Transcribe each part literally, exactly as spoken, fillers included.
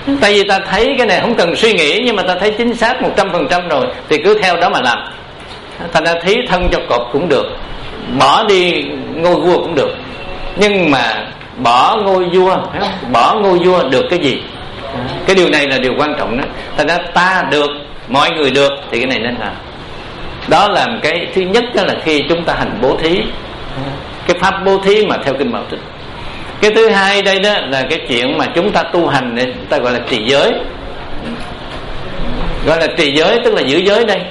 Tại vì ta thấy cái này không cần suy nghĩ, nhưng mà ta thấy chính xác một trăm phần trăm rồi thì cứ theo đó mà làm. Thành ra thí thân cho cọp cũng được, bỏ đi ngôi vua cũng được. Nhưng mà bỏ ngôi vua, bỏ ngôi vua được cái gì? Cái điều này là điều quan trọng đó. Thành ra ta được, mọi người được thì cái này nên làm. Đó là cái thứ nhất, đó là khi chúng ta hành bố thí, cái pháp bố thí mà theo kinh Bảo Tích. Cái thứ hai đây đó là cái chuyện mà chúng ta tu hành này, chúng ta gọi là trì giới. Gọi là trì giới tức là giữ giới đây.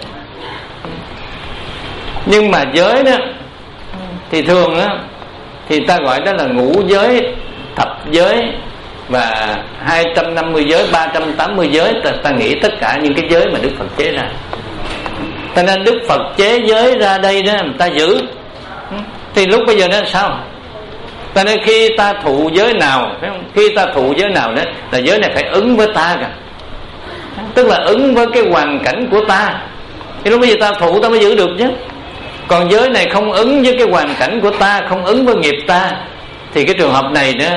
Nhưng mà giới đó thì thường đó thì ta gọi đó là ngũ giới, thập giới và hai trăm năm mươi giới, ba trăm tám mươi giới. Ta, ta nghĩ tất cả những cái giới mà Đức Phật chế ra. Cho nên Đức Phật chế giới ra đây đó ta giữ. Thì lúc bây giờ nó sao? Cho nên khi ta thụ giới nào, phải không? Khi ta thụ giới nào đó là giới này phải ứng với ta cả, tức là ứng với cái hoàn cảnh của ta. Thì lúc bây giờ ta thụ ta mới giữ được chứ. Còn giới này không ứng với cái hoàn cảnh của ta, không ứng với nghiệp ta, thì cái trường hợp này đó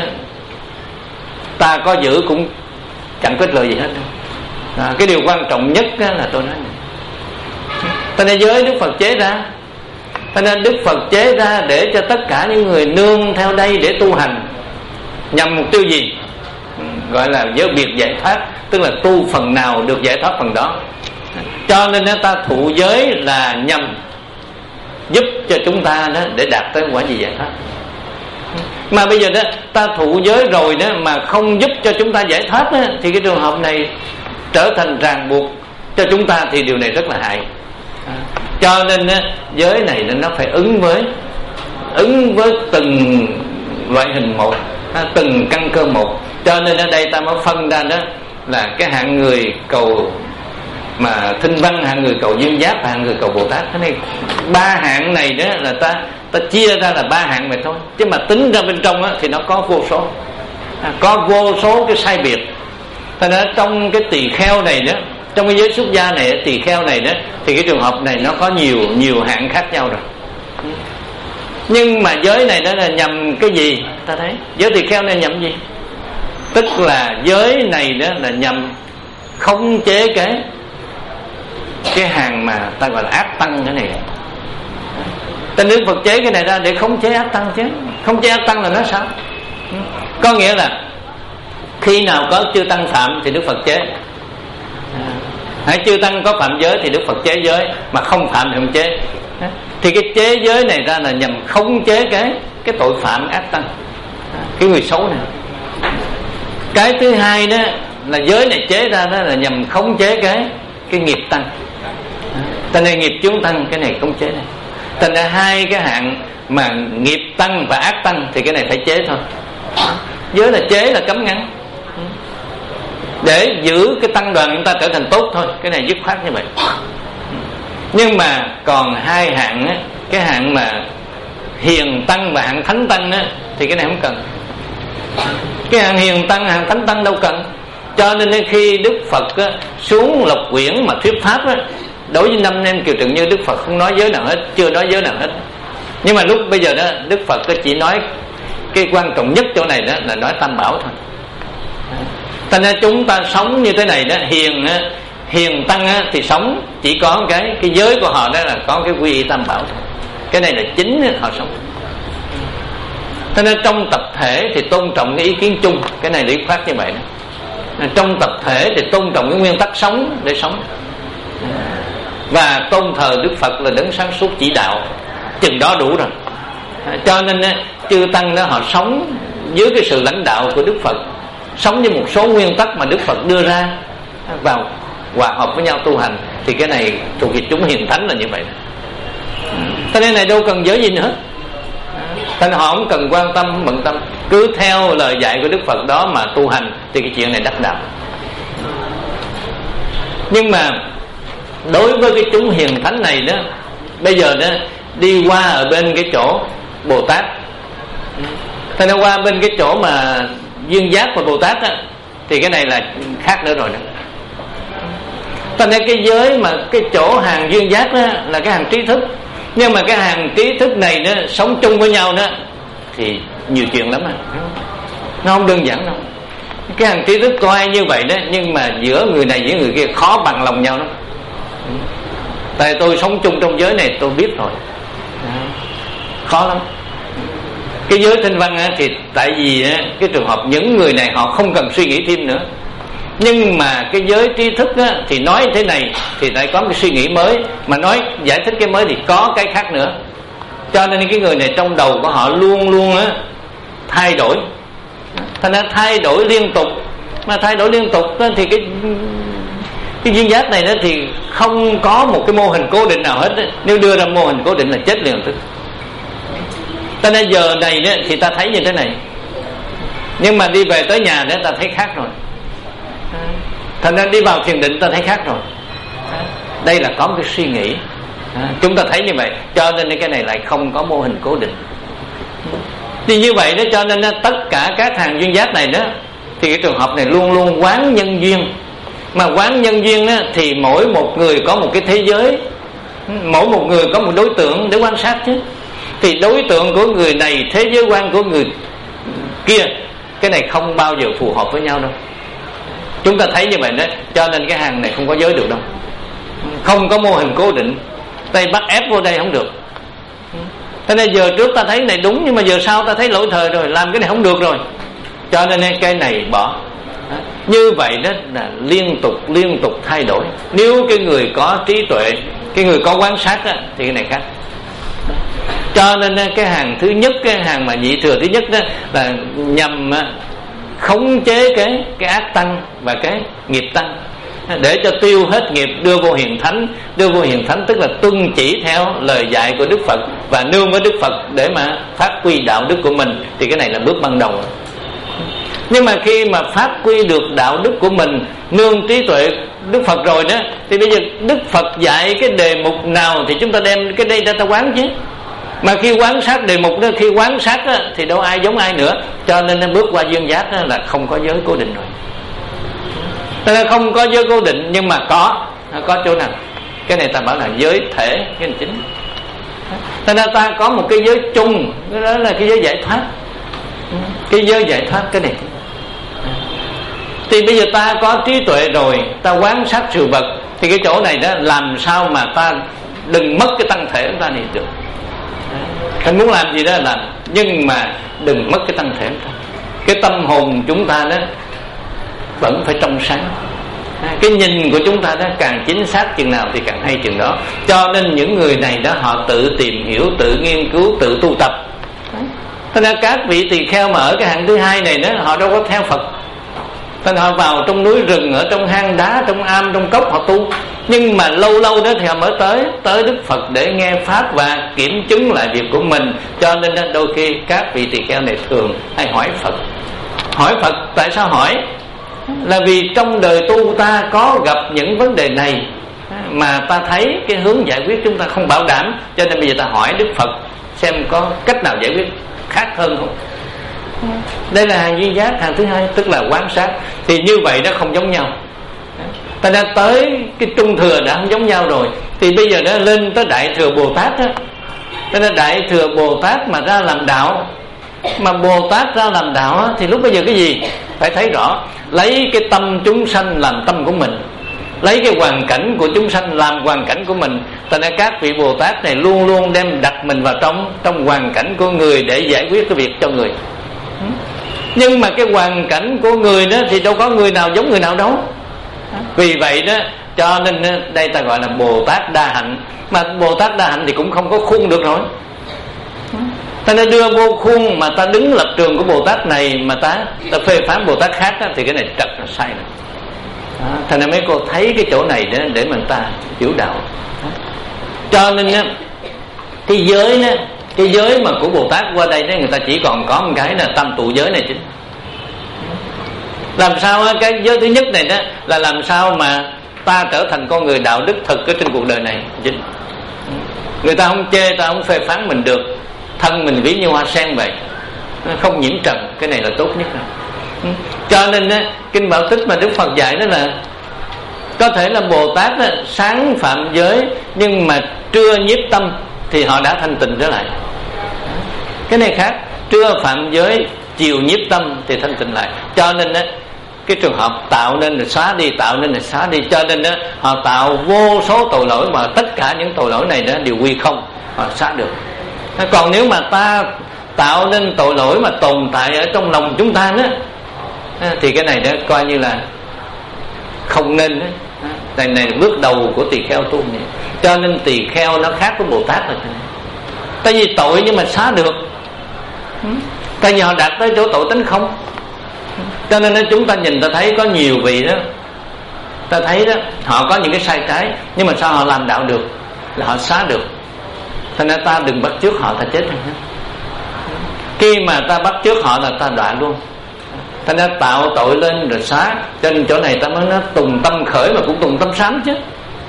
ta có giữ cũng chẳng có ích lợi gì hết. À, cái điều quan trọng nhất là tôi nói này. Cho nên giới Đức Phật chế ra, cho nên Đức Phật chế ra để cho tất cả những người nương theo đây để tu hành nhằm mục tiêu gì? Gọi là giới biệt giải thoát, tức là tu phần nào được giải thoát phần đó. Cho nên ta thụ giới là nhằm giúp cho chúng ta đó để đạt tới quả gì giải thoát. Mà bây giờ đó ta thụ giới rồi đó mà không giúp cho chúng ta giải thoát đó, thì cái trường hợp này trở thành ràng buộc cho chúng ta, thì điều này rất là hại. Cho nên giới này nó phải ứng với ứng với từng loại hình một, từng căn cơ một. Cho nên ở đây ta mới phân ra đó là cái hạng người cầu mà thinh văn, hạng người cầu duyên giác và hạng người cầu Bồ Tát. Thế này ba hạng này đó là ta ta chia ra là ba hạng vậy thôi, chứ mà tính ra bên trong á, thì nó có vô số, à, có vô số cái sai biệt. Thế nên trong cái tỳ kheo này đó, trong cái giới xuất gia này, tỳ kheo này đó, thì cái trường hợp này nó có nhiều nhiều hạng khác nhau rồi. Nhưng mà giới này đó là nhằm cái gì? Ta thấy giới tỳ kheo này nhằm gì? Tức là giới này đó là nhằm khống chế cái cái hàng mà ta gọi là ác tăng cái này. Tên Đức Phật chế cái này ra để khống chế ác tăng chứ. Khống chế ác tăng là nó sao? Có nghĩa là khi nào có chư tăng phạm thì Đức Phật chế. Hãy chư tăng có phạm giới thì Đức Phật chế giới, mà không phạm thì không chế. Thì cái chế giới này ra là nhằm khống chế cái cái tội phạm ác tăng, cái người xấu này. Cái thứ hai đó là giới này chế ra đó là nhằm khống chế cái cái nghiệp tăng. Thành ra nghiệp chướng tăng, cái này khống chế này. Thành ra hai cái hạng mà nghiệp tăng và ác tăng thì cái này phải chế thôi. Giới là chế là cấm ngăn, để giữ cái tăng đoàn chúng ta trở thành tốt thôi. Cái này dứt khoát như vậy. Nhưng mà còn hai hạng á, cái hạng mà hiền tăng và hạng thánh tăng á, thì cái này không cần. Cái hạng hiền tăng, hạng thánh tăng đâu cần. Cho nên khi Đức Phật á, xuống Lộc Quyển mà thuyết pháp á, đối với năm anh em Kiều Trần Như, Đức Phật không nói giới nào hết, chưa nói giới nào hết. Nhưng mà lúc bây giờ đó Đức Phật chỉ nói cái quan trọng nhất chỗ này đó là nói tam bảo thôi. Thành ra chúng ta sống như thế này đó, hiền á, hiền tăng á, thì sống chỉ có cái cái giới của họ đó là có cái quy y tam bảo thôi. Cái này là chính á, họ sống. Cho nên trong tập thể thì tôn trọng cái ý kiến chung, cái này lý phát như vậy đó. Trong tập thể thì tôn trọng cái nguyên tắc sống để sống, và tôn thờ Đức Phật là đấng sáng suốt chỉ đạo, chừng đó đủ rồi. Cho nên chư tăng đó họ sống dưới cái sự lãnh đạo của Đức Phật, sống với một số nguyên tắc mà Đức Phật đưa ra vào hòa hợp với nhau tu hành, thì cái này thuộc về chúng hiền thánh là như vậy. Cho nên này đâu cần giới gì nữa, thành họ không cần quan tâm, không bận tâm, cứ theo lời dạy của Đức Phật đó mà tu hành thì cái chuyện này đắc đạo. Nhưng mà đối với cái chúng hiền thánh này đó, bây giờ đó đi qua ở bên cái chỗ Bồ Tát, thế nên qua bên cái chỗ mà duyên giác và Bồ Tát á, thì cái này là khác nữa rồi đó. Cho nên cái giới mà cái chỗ hàng duyên giác đó là cái hàng trí thức, nhưng mà cái hàng trí thức này đó sống chung với nhau đó thì nhiều chuyện lắm à, nó không đơn giản đâu. Cái hàng trí thức toai như vậy đó, nhưng mà giữa người này với người kia khó bằng lòng nhau lắm. Tại tôi sống chung trong giới này tôi biết rồi, khó lắm. Cái giới tinh văn á, thì tại vì á, cái trường hợp những người này họ không cần suy nghĩ thêm nữa. Nhưng mà cái giới trí thức á, thì nói thế này thì lại có cái suy nghĩ mới, mà nói giải thích cái mới thì có cái khác nữa. Cho nên cái người này trong đầu của họ luôn luôn á, thay đổi. Thành ra thay đổi liên tục. Mà thay đổi liên tục đó, thì cái cái duyên giác này đó thì không có một cái mô hình cố định nào hết đó. Nếu đưa ra mô hình cố định là chết liền tức. Cho nên giờ này đó, thì ta thấy như thế này, nhưng mà đi về tới nhà đó ta thấy khác rồi. Thành ra đi vào thiền định ta thấy khác rồi. Đây là có một cái suy nghĩ. Chúng ta thấy như vậy. Cho nên cái này lại không có mô hình cố định. Thì như vậy đó, cho nên đó, tất cả các hàng duyên giác này đó, thì cái trường hợp này luôn luôn quán nhân duyên. Mà quán nhân duyên đó, thì mỗi một người có một cái thế giới, mỗi một người có một đối tượng để quan sát chứ. Thì đối tượng của người này, thế giới quan của người kia, cái này không bao giờ phù hợp với nhau đâu. Chúng ta thấy như vậy đó. Cho nên cái hàng này không có giới được đâu. Không có mô hình cố định. Tay bắt ép vô đây không được. Thế nên giờ trước ta thấy này đúng, nhưng mà giờ sau ta thấy lỗi thời rồi, làm cái này không được rồi. Cho nên cái này bỏ. Như vậy đó là liên tục liên tục thay đổi. Nếu cái người có trí tuệ, cái người có quan sát đó, thì cái này khác. Cho nên cái hàng thứ nhất, cái hàng mà nhị thừa thứ nhất đó là nhằm khống chế cái cái ác tăng và cái nghiệp tăng, để cho tiêu hết nghiệp, đưa vô hiền thánh. Đưa vô hiền thánh tức là tuân chỉ theo lời dạy của Đức Phật và nương với Đức Phật để mà phát huy đạo đức của mình. Thì cái này là bước ban đầu. Nhưng mà khi mà phát huy được đạo đức của mình, nương trí tuệ Đức Phật rồi đó, thì bây giờ Đức Phật dạy cái đề mục nào thì chúng ta đem cái đây ra ta quán chứ. Mà khi quán sát đề mục đó, khi quán sát đó, thì đâu ai giống ai nữa. Cho nên nó bước qua duyên giác đó là không có giới cố định rồi. Nên không có giới cố định, nhưng mà có có chỗ nào. Cái này ta bảo là giới thể, cái này chính. Thế nên ta có một cái giới chung, đó là cái giới giải thoát. Cái giới giải thoát cái này. Thì bây giờ ta có trí tuệ rồi, ta quán sát sự vật, thì cái chỗ này đó làm sao mà ta đừng mất cái tăng thể của ta này được. Anh muốn làm gì đó làm, nhưng mà đừng mất cái tăng thể của ta. Cái tâm hồn chúng ta đó vẫn phải trong sáng. Cái nhìn của chúng ta đó càng chính xác chừng nào thì càng hay chừng đó. Cho nên những người này đó họ tự tìm hiểu, tự nghiên cứu, tự tu tập. Thế nên các vị tỳ kheo mà ở cái hạng thứ hai này đó, họ đâu có theo Phật. Thế nên họ vào trong núi rừng, ở trong hang đá, trong am, trong cốc họ tu. Nhưng mà lâu lâu đó thì họ mới tới Tới Đức Phật để nghe Pháp và kiểm chứng lại việc của mình. Cho nên đó, đôi khi các vị tỳ kheo này thường hay hỏi Phật. Hỏi Phật tại sao hỏi? Là vì trong đời tu ta có gặp những vấn đề này mà ta thấy cái hướng giải quyết chúng ta không bảo đảm. Cho nên bây giờ ta hỏi Đức Phật xem có cách nào giải quyết khác hơn không. Đây là hàng duyên giác. Hàng thứ hai tức là quan sát. Thì như vậy nó không giống nhau. Ta đã tới cái trung thừa đã không giống nhau rồi. Thì bây giờ nó lên tới Đại Thừa Bồ Tát đó. Ta đã Đại Thừa Bồ Tát mà ra làm đạo. Mà Bồ Tát ra làm đạo á, thì lúc bây giờ cái gì? Phải thấy rõ. Lấy cái tâm chúng sanh làm tâm của mình, lấy cái hoàn cảnh của chúng sanh làm hoàn cảnh của mình. Tại nên các vị Bồ Tát này luôn luôn đem đặt mình vào trong Trong hoàn cảnh của người để giải quyết cái việc cho người. Nhưng mà cái hoàn cảnh của người đó thì đâu có người nào giống người nào đâu. Vì vậy đó, cho nên đây ta gọi là Bồ Tát đa hạnh. Mà Bồ Tát đa hạnh thì cũng không có khuôn được rồi. Ta nên đưa vô khuôn mà ta đứng lập trường của Bồ Tát này mà ta ta phê phán Bồ Tát khác đó, thì cái này trật là sai rồi. Thành ra mấy cô thấy cái chỗ này để, để mình ta hiểu đạo. Cho nên á, cái giới đó, cái giới mà của Bồ Tát qua đây đó, người ta chỉ còn có một cái là tam tụ giới này chính. Làm sao á, cái giới thứ nhất này đó là làm sao mà ta trở thành con người đạo đức thực ở trên cuộc đời này chính. Người ta không chê, ta không phê phán mình được. Thân mình ví như hoa sen vậy, không nhiễm trần, cái này là tốt nhất rồi. Cho nên á, kinh Bảo Tích mà Đức Phật dạy đó là có thể là Bồ Tát á, sáng phạm giới nhưng mà trưa nhiếp tâm thì họ đã thanh tịnh trở lại. Cái này khác, trưa phạm giới chiều nhiếp tâm thì thanh tịnh lại. Cho nên á, cái trường hợp tạo nên rồi xóa đi, tạo nên rồi xóa đi, cho nên đó họ tạo vô số tội lỗi mà tất cả những tội lỗi này đó đều quy không, họ xóa được. Còn nếu mà ta tạo nên tội lỗi mà tồn tại ở trong lòng chúng ta đó, thì cái này đó coi như là không nên đó. Này này là bước đầu của tỳ kheo tu này. Cho nên tỳ kheo nó khác với Bồ Tát là thế này. Tại vì tội nhưng mà xóa được, tại vì họ đạt tới chỗ tội tánh không. Cho nên chúng ta nhìn ta thấy có nhiều vị đó, ta thấy đó họ có những cái sai trái, nhưng mà sao họ làm đạo được, là họ xóa được. Thành ra ta đừng bắt chước họ, ta chết thôi. Khi mà ta bắt chước họ là ta đọa luôn. Thành ra tạo tội lên rồi xóa. Cho nên chỗ này ta mới nói tùng tâm khởi mà cũng tùng tâm sám chứ.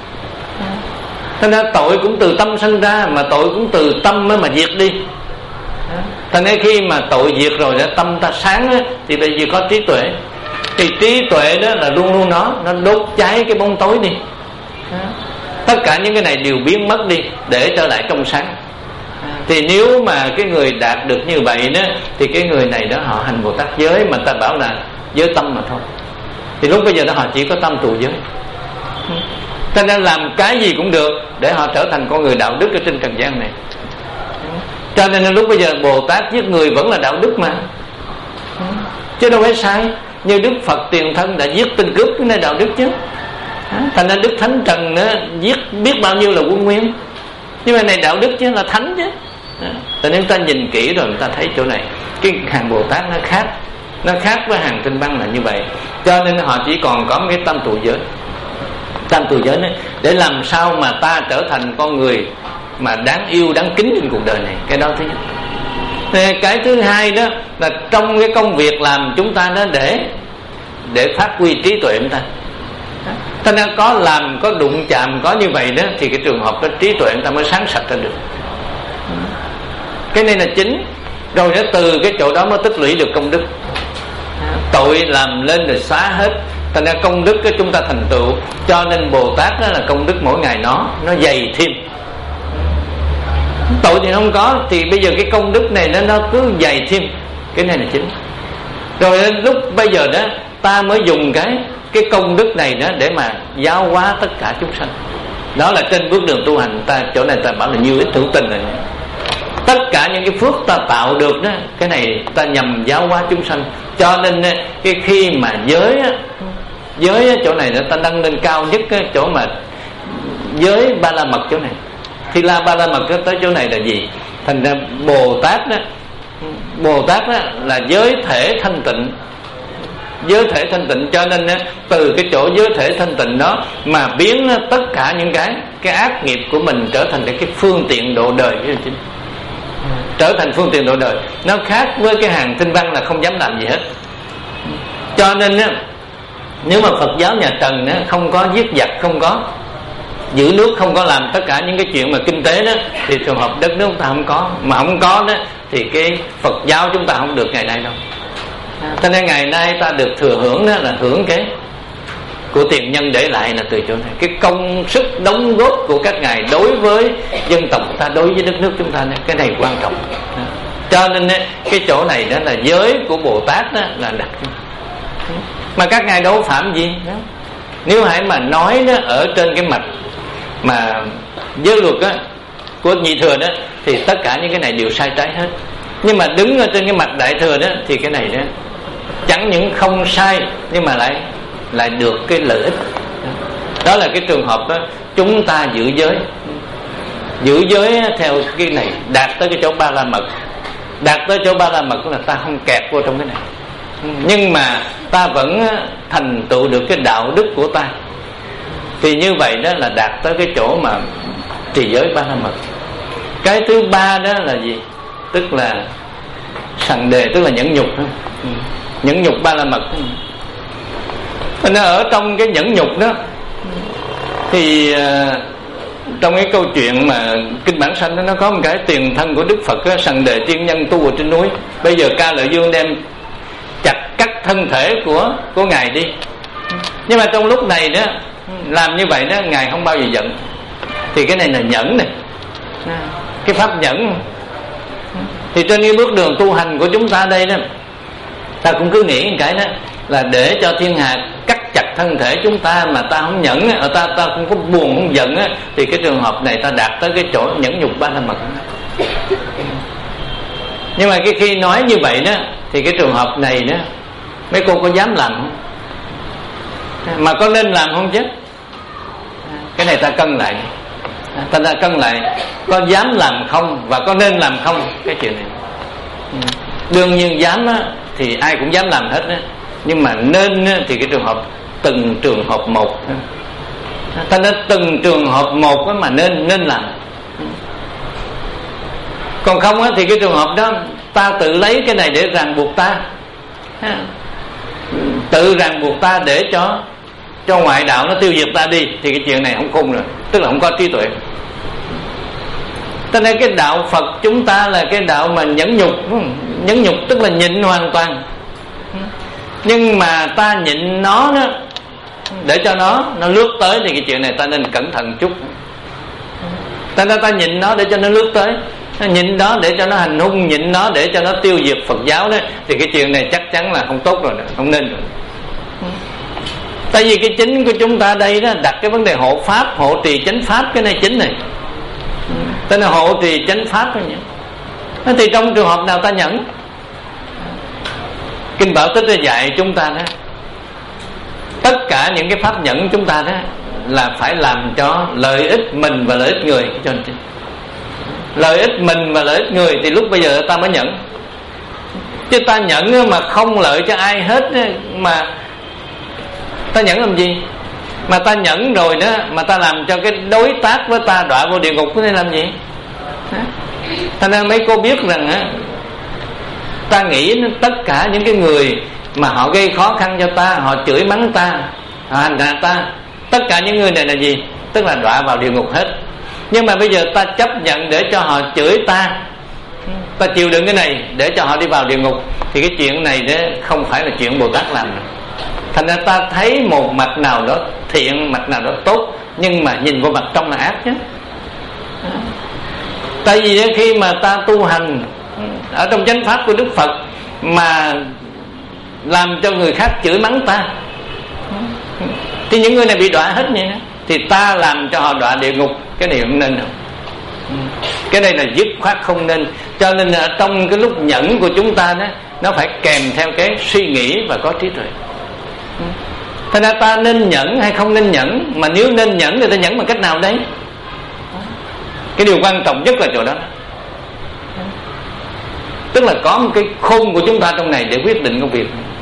Thành ra tội cũng từ tâm sinh ra, mà tội cũng từ tâm mới mà diệt đi. Thành ra khi mà tội diệt rồi đó, tâm ta sáng đó, thì bây giờ có trí tuệ. Thì trí tuệ đó là luôn luôn nó Nó đốt cháy cái bóng tối đi. Tất cả những cái này đều biến mất đi để trở lại trong sáng. Thì nếu mà cái người đạt được như vậy đó, thì cái người này đó họ hành Bồ Tát giới, mà ta bảo là giới tâm mà thôi. Thì lúc bây giờ đó họ chỉ có tâm tù giới. Cho nên làm cái gì cũng được để họ trở thành con người đạo đức ở trên trần gian này. Cho nên lúc bây giờ Bồ Tát giết người vẫn là đạo đức mà, chứ đâu phải sai. Như Đức Phật Tiền Thân đã giết tên cướp, cái này đạo đức chứ. Thành ra Đức Thánh Trần nữa giết biết bao nhiêu là quân nguyên, nhưng mà này đạo đức chứ, là thánh chứ. Tại nếu ta nhìn kỹ rồi người ta thấy chỗ này cái hàng Bồ Tát nó khác, nó khác với hàng Tinh Văn là như vậy. Cho nên họ chỉ còn có cái tâm tù giới. Tâm tù giới này để làm sao mà ta trở thành con người mà đáng yêu, đáng kính trên cuộc đời này. Cái đó thứ nhất. Cái thứ hai đó là trong cái công việc làm chúng ta đó để để phát huy trí tuệ chúng ta. Thế nên có làm, có đụng chạm, có như vậy đó, thì cái trường hợp đó trí tuệ chúng ta mới sáng sạch ra được. Cái này là chính. Rồi nó từ cái chỗ đó mới tích lũy được công đức. Tội làm lên rồi xóa hết. Thành ra công đức của chúng ta thành tựu. Cho nên Bồ Tát đó là công đức mỗi ngày nó Nó dày thêm. Tội thì không có, thì bây giờ cái công đức này nó, nó cứ dày thêm. Cái này là chính. Rồi lúc bây giờ đó ta mới dùng cái Cái công đức này đó để mà giáo hóa tất cả chúng sanh. Đó là trên bước đường tu hành ta. Chỗ này ta bảo là như ít hữu tình này. Tất cả những cái phước ta tạo được đó, cái này ta nhằm giáo hóa chúng sanh. Cho nên cái khi mà giới Giới chỗ này ta nâng lên cao nhất cái chỗ mà giới Ba La Mật chỗ này. Thì là Ba La Mật tới chỗ này là gì? Thành ra Bồ Tát đó, Bồ Tát đó là giới thể thanh tịnh. Giới thể thanh tịnh. Cho nên từ cái chỗ giới thể thanh tịnh đó mà biến tất cả những cái Cái ác nghiệp của mình trở thành cái phương tiện độ đời. Trở thành phương tiện độ đời. Nó khác với cái hàng Tinh Văn là không dám làm gì hết. Cho nên nếu mà Phật giáo nhà Trần đó, không có giết giặc, không có giữ nước, không có làm tất cả những cái chuyện mà kinh tế đó, thì trường hợp đất nước chúng ta không có. Mà không có đó thì cái Phật giáo chúng ta không được ngày nay đâu. Cho nên ngày nay ta được thừa hưởng đó là hưởng cái của tiền nhân để lại là từ chỗ này. Cái công sức đóng góp của các ngài đối với dân tộc ta, đối với đất nước chúng ta này, cái này quan trọng. Cho nên cái chỗ này đó là giới của Bồ Tát đó là đặt. Mà các ngài đâu phạm gì đó. Nếu hãy mà nói đó ở trên cái mạch mà giới luật đó, của nhị thừa đó, thì tất cả những cái này đều sai trái hết. Nhưng mà đứng ở trên cái mạch đại thừa đó thì cái này đó chẳng những không sai, nhưng mà lại lại được cái lợi ích. Đó là cái trường hợp đó chúng ta giữ giới. Giữ giới theo cái này đạt tới cái chỗ Ba La Mật. Đạt tới chỗ Ba La Mật là ta không kẹt vô trong cái này, nhưng mà ta vẫn thành tựu được cái đạo đức của ta. Thì như vậy đó là đạt tới cái chỗ mà trì giới Ba La Mật. Cái thứ ba đó là gì? Tức là sằng đề, tức là nhẫn nhục. Nhẫn nhục Ba La Mật. Nó ở trong cái nhẫn nhục đó thì trong cái câu chuyện mà Kinh Bản Sanh đó, nó có một cái tiền thân của Đức Phật đó, sằng đề tiên nhân tu ở trên núi. Bây giờ Ca Lợi Dương đem chặt cắt thân thể của của ngài đi. Nhưng mà trong lúc này đó làm như vậy đó, ngài không bao giờ giận. Thì cái này là nhẫn này, cái pháp nhẫn. Thì trên cái bước đường tu hành của chúng ta đây đó, ta cũng cứ nghĩ một cái đó, là để cho thiên hạ cắt chặt thân thể chúng ta mà ta không nhẫn, ta ta không có buồn không giận á, thì cái trường hợp này ta đạt tới cái chỗ nhẫn nhục ba la mật. Nhưng mà cái khi nói như vậy đó thì cái trường hợp này đó mấy cô có dám làm không? Mà có nên làm không chứ? Cái này ta cân lại, ta ta cân lại có dám làm không và có nên làm không cái chuyện này. Đương nhiên dám á, thì ai cũng dám làm hết á. Nhưng mà nên á, thì cái trường hợp từng trường hợp một. Ta nói từng trường hợp một á mà nên nên làm. Còn không á, thì cái trường hợp đó ta tự lấy cái này để ràng buộc ta, tự ràng buộc ta để cho cho ngoại đạo nó tiêu diệt ta đi, thì cái chuyện này không khôn rồi, tức là không có trí tuệ. Cho nên cái đạo Phật chúng ta là cái đạo mà nhẫn nhục. Nhẫn nhục tức là nhịn hoàn toàn. Nhưng mà ta nhịn nó đó, để cho nó nó lướt tới, thì cái chuyện này ta nên cẩn thận chút. Ta ta, ta nhịn nó để cho nó lướt tới, nhịn nó để cho nó hành hung, nhịn nó để cho nó tiêu diệt Phật giáo đó, thì cái chuyện này chắc chắn là không tốt rồi, không nên rồi. Tại vì cái chính của chúng ta đây đó đặt cái vấn đề hộ pháp, hộ trì chánh pháp, cái này chính này. Tên là hộ trì chánh pháp thôi nhỉ. Thì trong trường hợp nào ta nhẫn? Kinh Bảo Tích đã dạy chúng ta đó, tất cả những cái pháp nhẫn chúng ta đó là phải làm cho lợi ích mình và lợi ích người. Cho nên lợi ích mình và lợi ích người thì lúc bây giờ ta mới nhẫn. Chứ ta nhẫn mà không lợi cho ai hết, mà ta nhẫn làm gì? Mà ta nhẫn rồi đó mà ta làm cho cái đối tác với ta đọa vào địa ngục, nên làm gì? Thành ra mấy cô biết rằng á, ta nghĩ tất cả những cái người mà họ gây khó khăn cho ta, họ chửi mắng ta, họ hành hạ ta, tất cả những người này là gì? Tức là đọa vào địa ngục hết. Nhưng mà bây giờ ta chấp nhận để cho họ chửi ta, ta chịu đựng cái này để cho họ đi vào địa ngục, thì cái chuyện này đó không phải là chuyện Bồ Tát làm rồi. Thành ra ta thấy một mặt nào đó thiện, mặt nào đó tốt, nhưng mà nhìn vào mặt trong là ác chứ. Tại vì khi mà ta tu hành ở trong chánh pháp của Đức Phật mà làm cho người khác chửi mắng ta, thì những người này bị đọa hết vậy đó. Thì ta làm cho họ đọa địa ngục, cái này không nên đâu. Cái này là dứt khoát không nên. Cho nên là trong cái lúc nhẫn của chúng ta đó, nó phải kèm theo cái suy nghĩ và có trí tuệ. Thế ra ta nên nhẫn hay không nên nhẫn? Mà nếu nên nhẫn thì ta nhẫn bằng cách nào đấy? Cái điều quan trọng nhất là chỗ đó. Tức là có một cái khôn của chúng ta trong này để quyết định công việc.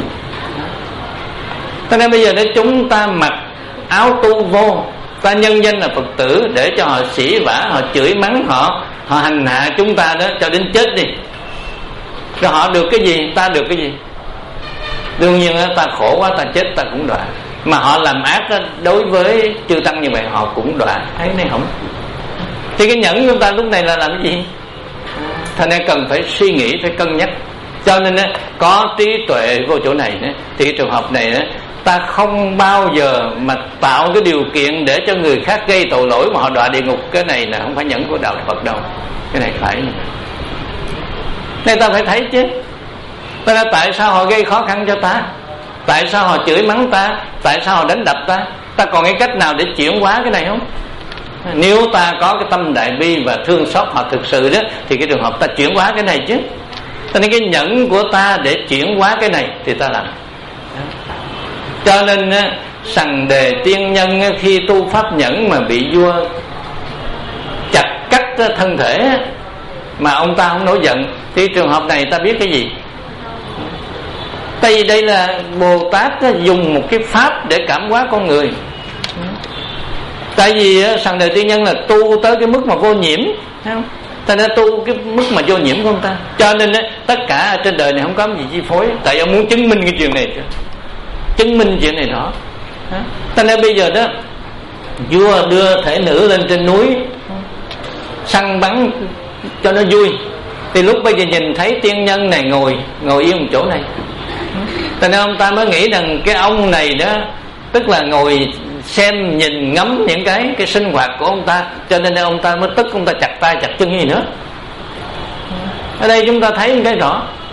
Thế nên bây giờ nếu chúng ta mặc áo tu vô, ta nhân danh là Phật tử để cho họ sỉ vả, họ chửi mắng họ, họ hành hạ chúng ta đó cho đến chết đi, rồi họ được cái gì? Ta được cái gì? Đương nhiên ta khổ quá, ta chết ta cũng đọa. Mà họ làm ác đó, đối với chư tăng như vậy họ cũng đọa. Thấy này không? Thì cái nhẫn của chúng ta lúc này là làm cái gì? Thành nên cần phải suy nghĩ, phải cân nhắc. Cho nên có trí tuệ vô chỗ này đó, thì cái trường hợp này đó, ta không bao giờ mà tạo cái điều kiện để cho người khác gây tội lỗi mà họ đọa địa ngục. Cái này là không phải nhẫn của đạo Phật đâu. Cái này phải. Nên ta phải thấy chứ. Ta là tại sao họ gây khó khăn cho ta? Tại sao họ chửi mắng ta? Tại sao họ đánh đập ta? Ta còn cái cách nào để chuyển hóa cái này không? Nếu ta có cái tâm đại bi và thương xót họ thực sự đó, thì cái trường hợp ta chuyển hóa cái này chứ. Cho nên cái nhẫn của ta để chuyển hóa cái này thì ta làm. Cho nên Sằng Đề Tiên Nhân khi tu pháp nhẫn mà bị vua chặt cắt thân thể mà ông ta không nổi giận, thì trường hợp này ta biết cái gì? Tại vì đây là Bồ Tát dùng một cái pháp để cảm hóa con người. Tại vì Sằng Đề Tiên Nhân là tu tới cái mức mà vô nhiễm, ta đã tu cái mức mà vô nhiễm của ông ta. Cho nên tất cả trên đời này không có gì chi phối. Tại ông muốn chứng minh cái chuyện này, chứng minh chuyện này đó. Cho nên bây giờ đó, vua đưa thể nữ lên trên núi săn bắn cho nó vui, thì lúc bây giờ nhìn thấy tiên nhân này ngồi ngồi yên một chỗ này, cho nên ông ta mới nghĩ rằng cái ông này đó tức là ngồi xem nhìn ngắm những cái cái sinh hoạt của ông ta, cho nên ông ta mới tức, ông ta chặt tay chặt chân gì nữa. Ở đây chúng ta thấy một cái rõ,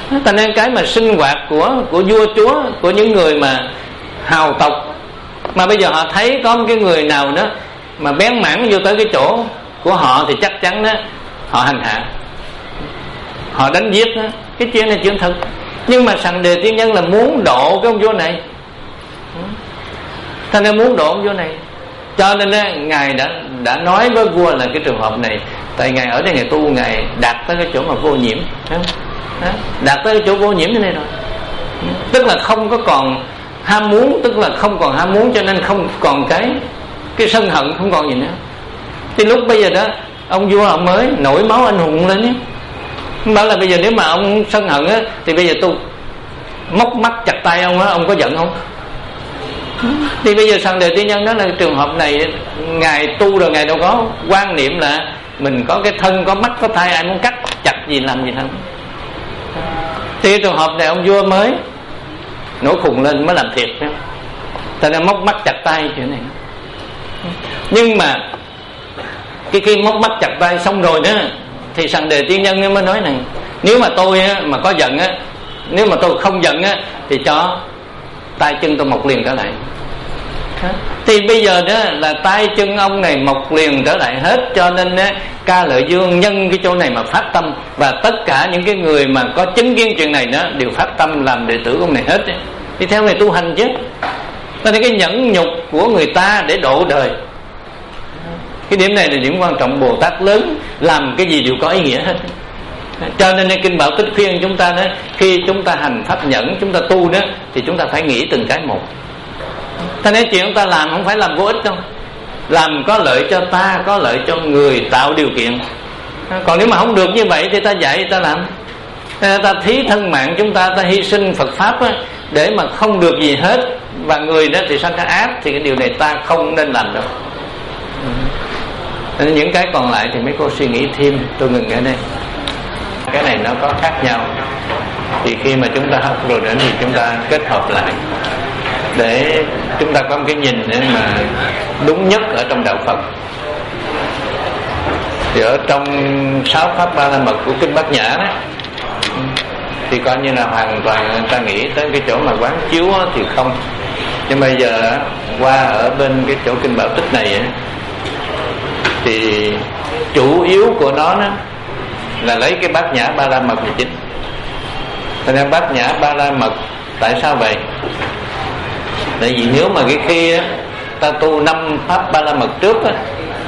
Thành nên cái mà sinh hoạt của của vua chúa, của những người mà hào tộc, mà bây giờ họ thấy có một cái người nào đó mà bén mảng vô tới cái chỗ của họ thì chắc chắn đó họ hành hạ, họ đánh giết đó. Cái chuyện này chuyện thật. Nhưng mà Sằng Đề Tiên Nhân là muốn độ cái ông vua này, thành nên muốn độ ông vua này, cho nên đó, ngài đã đã nói với vua là cái trường hợp này, tại ngài ở đây ngài tu, ngài đạt tới cái chỗ mà vô nhiễm, đạt tới cái chỗ vô nhiễm như này rồi, tức là không có còn ham muốn, tức là không còn ham muốn, cho nên không còn cái cái sân hận, không còn gì nữa. Thì lúc bây giờ đó ông vua ông mới nổi máu anh hùng lên nhé, bảo là bây giờ nếu mà ông sân hận á, thì bây giờ tôi móc mắt chặt tay ông á, ông có giận không? Thì bây giờ Sằng Đề Tiên Nhân đó là trường hợp này, ngài tu rồi ngài đâu có quan niệm là mình có cái thân, có mắt, có tay, ai muốn cắt chặt gì làm gì không. Thì trường hợp này ông vua mới nổi khùng lên, mới làm thiệt đó. Tại nên móc mắt chặt tay chuyện này. Nhưng mà cái khi móc mắt chặt tay xong rồi đó, thì Sằng Đề Tiên Nhân mới nói này, nếu mà tôi á, mà có giận á, nếu mà tôi không giận á, thì cho tay chân tôi mọc liền trở lại. Thì bây giờ đó là tay chân ông này mọc liền trở lại hết, cho nên á, Ca Lợi Dương nhân cái chỗ này mà phát tâm, và tất cả những cái người mà có chứng kiến chuyện này đó đều phát tâm làm đệ tử ông này hết. Thì theo này tu hành chứ. Cho nên cái nhẫn nhục của người ta để độ đời, cái điểm này là điểm quan trọng. Bồ Tát lớn làm cái gì đều có ý nghĩa hết. Cho nên Kinh Bảo Tích khuyên chúng ta đó, khi chúng ta hành pháp nhẫn, chúng ta tu đó, thì chúng ta phải nghĩ từng cái một. Thế nên chuyện chúng ta làm không phải làm vô ích đâu, làm có lợi cho ta, có lợi cho người, tạo điều kiện. Còn nếu mà không được như vậy thì ta dạy ta làm, ta thí thân mạng chúng ta, ta hy sinh Phật Pháp á, để mà không được gì hết, và người đó thì sanh ra ác, thì cái điều này ta không nên làm đâu. Nên những cái còn lại thì mấy cô suy nghĩ thêm. Tôi ngừng ở đây. Cái này nó có khác nhau, thì khi mà chúng ta học rồi đến thì chúng ta kết hợp lại để chúng ta có một cái nhìn để mà đúng nhất ở trong đạo Phật. Thì ở trong sáu pháp ba la mật của Kinh Bát Nhã đó, thì coi như là hoàn toàn người ta nghĩ tới cái chỗ mà quán chiếu thì không. Nhưng bây giờ qua ở bên cái chỗ Kinh Bảo Tích này thì chủ yếu của nó đó là lấy cái Bát Nhã ba la mật là chính. Cho nên Bát Nhã ba la mật tại sao vậy? Tại vì nếu mà cái khi ta tu năm pháp ba la mật trước á,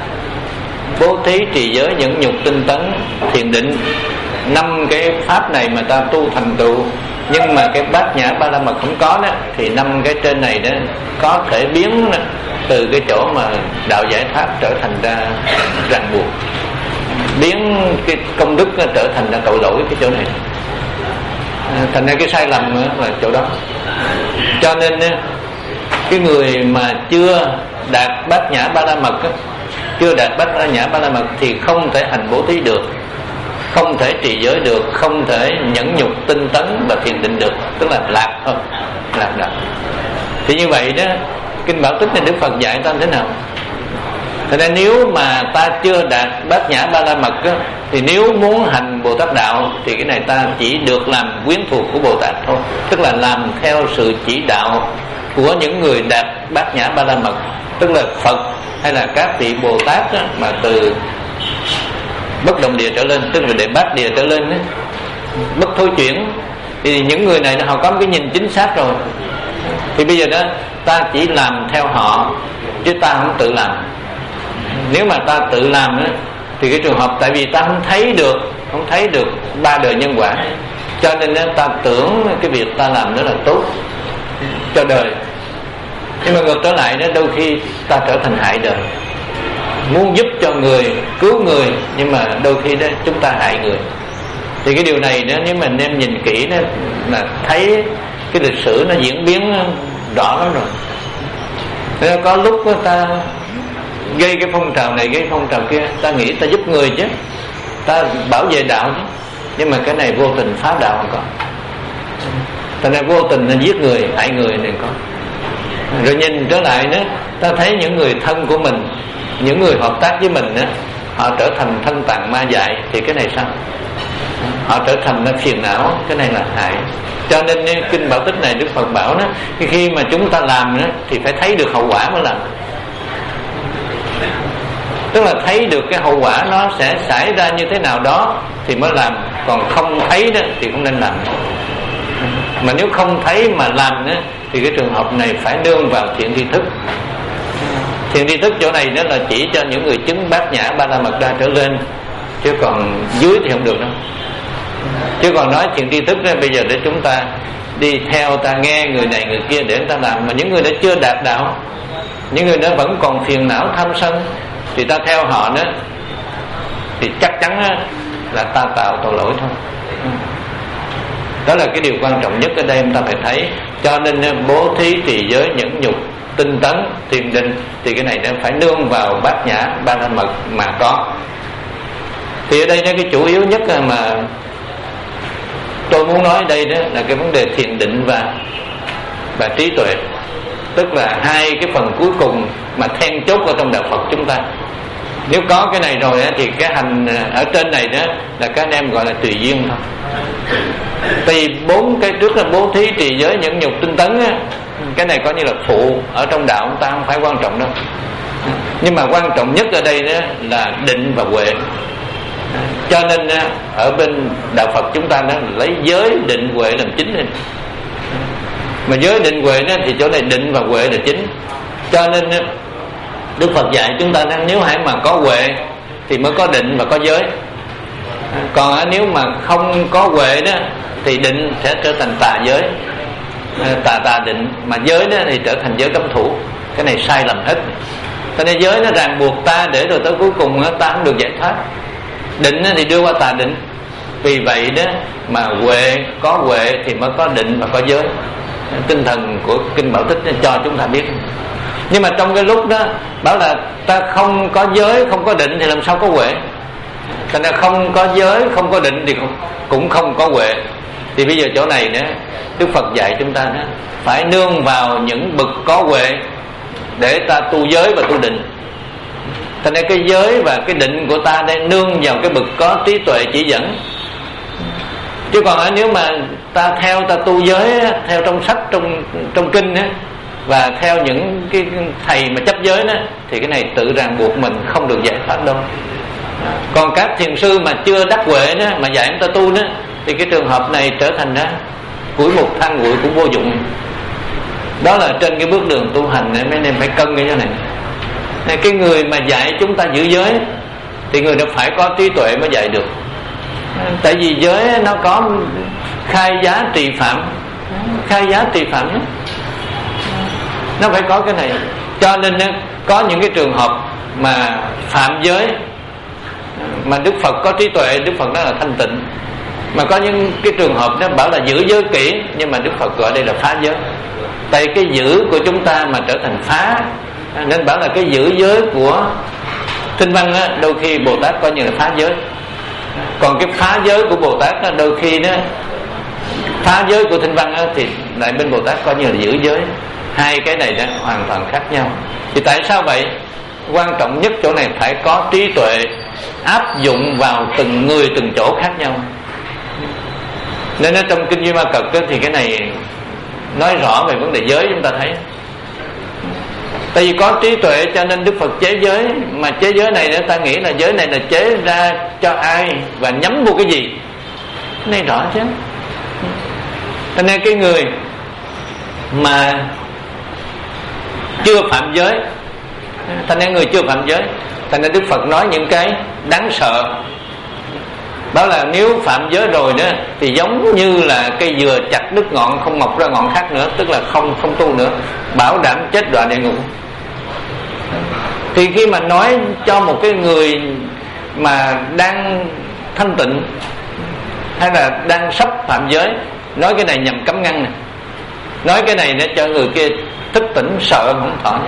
bố thí, trì giới, nhẫn nhục, tinh tấn, thiền định, năm cái pháp này mà ta tu thành tựu, nhưng mà cái Bát Nhã ba la mật không có đó, thì năm cái trên này đó có thể biến từ cái chỗ mà đạo giải thoát trở thành ra ràng buộc, biến cái công đức trở thành ra tội lỗi cái chỗ này. Thành ra cái sai lầm là chỗ đó. Cho nên cái người mà chưa đạt Bát Nhã ba la mật, chưa đạt Bát Nhã ba la mật thì không thể hành bố thí được, không thể trì giới được, không thể nhẫn nhục, tinh tấn và thiền định được, tức là lạc thôi, lạc đạo. Thì như vậy đó, Kinh Bảo Tích này Đức Phật dạy ta thế nào? Thế nên nếu mà ta chưa đạt Bát Nhã ba la mật đó, thì nếu muốn hành Bồ Tát đạo thì cái này ta chỉ được làm quyến thuộc của Bồ Tát thôi, tức là làm theo sự chỉ đạo của những người đạt Bát Nhã ba la mật, tức là Phật hay là các vị Bồ Tát đó, mà từ bất động địa trở lên, tức là đệ bát địa trở lên đó, bất thối chuyển, thì những người này họ có một cái nhìn chính xác rồi. Thì bây giờ đó ta chỉ làm theo họ chứ ta không tự làm. Nếu mà ta tự làm đó, thì cái trường hợp tại vì ta không thấy được không thấy được ba đời nhân quả, cho nên đó, ta tưởng cái việc ta làm đó là tốt cho đời, nhưng mà ngược trở lại đó, đôi khi ta trở thành hại đời. Muốn giúp cho người, cứu người, nhưng mà đôi khi đó chúng ta hại người. Thì cái điều này đó, nếu mà anh em nhìn kỹ đó, là thấy cái lịch sử nó diễn biến rõ lắm rồi. Nên có lúc đó, ta gây cái phong trào này, gây phong trào kia, ta nghĩ ta giúp người chứ, ta bảo vệ đạo chứ, nhưng mà cái này vô tình phá đạo không có. Thành ra vô tình là giết người, hại người này có. Rồi nhìn trở lại nữa, ta thấy những người thân của mình, những người hợp tác với mình đó, họ trở thành thân tàn ma dại, thì cái này sao? họ trở thành nó phiền não, cái này là hại. Cho nên kinh Bảo Tích này Đức Phật bảo đó, khi mà chúng ta làm đó, thì phải thấy được hậu quả mới làm. Tức là thấy được cái hậu quả nó sẽ xảy ra như thế nào đó thì mới làm, còn không thấy đó thì không nên làm. Mà nếu không thấy mà làm đó, thì cái trường hợp này phải nương vào thiện tri thức. Thiện tri thức chỗ này đó là chỉ cho những người chứng bát nhã ba la mật đa trở lên, chứ còn dưới thì không được đâu. Chứ còn nói thiện tri thức đó, bây giờ để chúng ta đi theo, ta nghe người này người kia để ta làm. Mà những người đã chưa đạt đạo, những người đó vẫn còn phiền não tham sân, thì ta theo họ đó thì chắc chắn là ta tạo tội lỗi thôi. Đó là cái điều quan trọng nhất ở đây chúng ta phải thấy. Cho nên bố thí, trì giới, nhẫn nhục, tinh tấn, thiền định, thì cái này nó phải nương vào bát nhã ba la mật mà có. Thì ở đây nó cái chủ yếu nhất mà tôi muốn nói ở đây đó là cái vấn đề thiền định và và trí tuệ. Tức là hai cái phần cuối cùng mà then chốt ở trong đạo Phật chúng ta. Nếu có cái này rồi thì cái hành ở trên này đó là các anh em gọi là tùy duyên thôi. Vì bốn cái trước là bố thí, trì giới, nhẫn nhục, tinh tấn á, cái này coi như là phụ ở trong đạo, chúng ta không phải quan trọng đâu. Nhưng mà quan trọng nhất ở đây đó là định và huệ. Cho nên ở bên đạo Phật chúng ta đó lấy giới, định, huệ làm chính lên. Mà giới, định, huệ đó thì chỗ này định và huệ là chính. Cho nên Đức Phật dạy chúng ta nếu hãy mà có huệ thì mới có định và có giới. Còn nếu mà không có huệ đó thì định sẽ trở thành tà giới, tà tà định, mà giới đó thì trở thành giới cấm thủ. Cái này sai lầm hết. Cho nên giới nó ràng buộc ta để rồi tới cuối cùng ta không được giải thoát. Định thì đưa qua tà định. Vì vậy đó mà huệ, có huệ thì mới có định và có giới. Tinh thần của kinh Bảo Tích cho chúng ta biết. Nhưng mà trong cái lúc đó bảo là ta không có giới, không có định thì làm sao có huệ. Thành ra không có giới, không có định thì cũng không có huệ. Thì bây giờ chỗ này nữa Đức Phật dạy chúng ta đó, phải nương vào những bậc có huệ để ta tu giới và tu định. Thành ra cái giới và cái định của ta đây nương vào cái bậc có trí tuệ chỉ dẫn. Chứ còn nếu mà ta theo ta tu giới theo trong sách, trong trong kinh á, và theo những cái thầy mà chấp giới đó, thì cái này tự ràng buộc mình không được giải thoát đâu. Còn các thiền sư mà chưa đắc huệ đó mà dạy chúng ta tu đó, thì cái trường hợp này trở thành đó củi mục than nguội cũng vô dụng. Đó là trên cái bước đường tu hành này mấy anh em phải cân cái chỗ này. Cái người mà dạy chúng ta giữ giới thì người đó phải có trí tuệ mới dạy được. Tại vì giới nó có khai giá trì phạm, khai giá trì phạm đó. Nó phải có cái này. Cho nên có những cái trường hợp mà phạm giới mà Đức Phật có trí tuệ, Đức Phật đó là thanh tịnh. Mà có những cái trường hợp nó bảo là giữ giới kỹ, nhưng mà Đức Phật gọi đây là phá giới. Tại cái giữ của chúng ta mà trở thành phá, nên bảo là cái giữ giới của Kinh Văn á, đôi khi Bồ Tát coi như là phá giới. Còn cái phá giới của Bồ Tát á, đôi khi đó phá giới của Kinh Văn á, thì lại bên Bồ Tát coi như là giữ giới. Hai cái này đó hoàn toàn khác nhau. Thì tại sao vậy? Quan trọng nhất chỗ này phải có trí tuệ áp dụng vào từng người từng chỗ khác nhau. Nên ở trong Kinh Duy Ma Cật đó, thì cái này nói rõ về vấn đề giới chúng ta thấy. Tại vì có trí tuệ cho nên Đức Phật chế giới. Mà chế giới này ta nghĩ là giới này là chế ra cho ai và nhắm vô cái gì, cái này rõ chứ. Cho nên cái người mà chưa phạm giới, thành nên người chưa phạm giới, thành nên Đức Phật nói những cái đáng sợ. Đó là nếu phạm giới rồi đó thì giống như là cây dừa chặt đứt ngọn, không mọc ra ngọn khác nữa, tức là không không tu nữa, bảo đảm chết đọa địa ngục. Thì khi mà nói cho một cái người mà đang thanh tịnh hay là đang sắp phạm giới, nói cái này nhằm cấm ngăn này, nói cái này để cho người kia thức tỉnh sợ không thọ.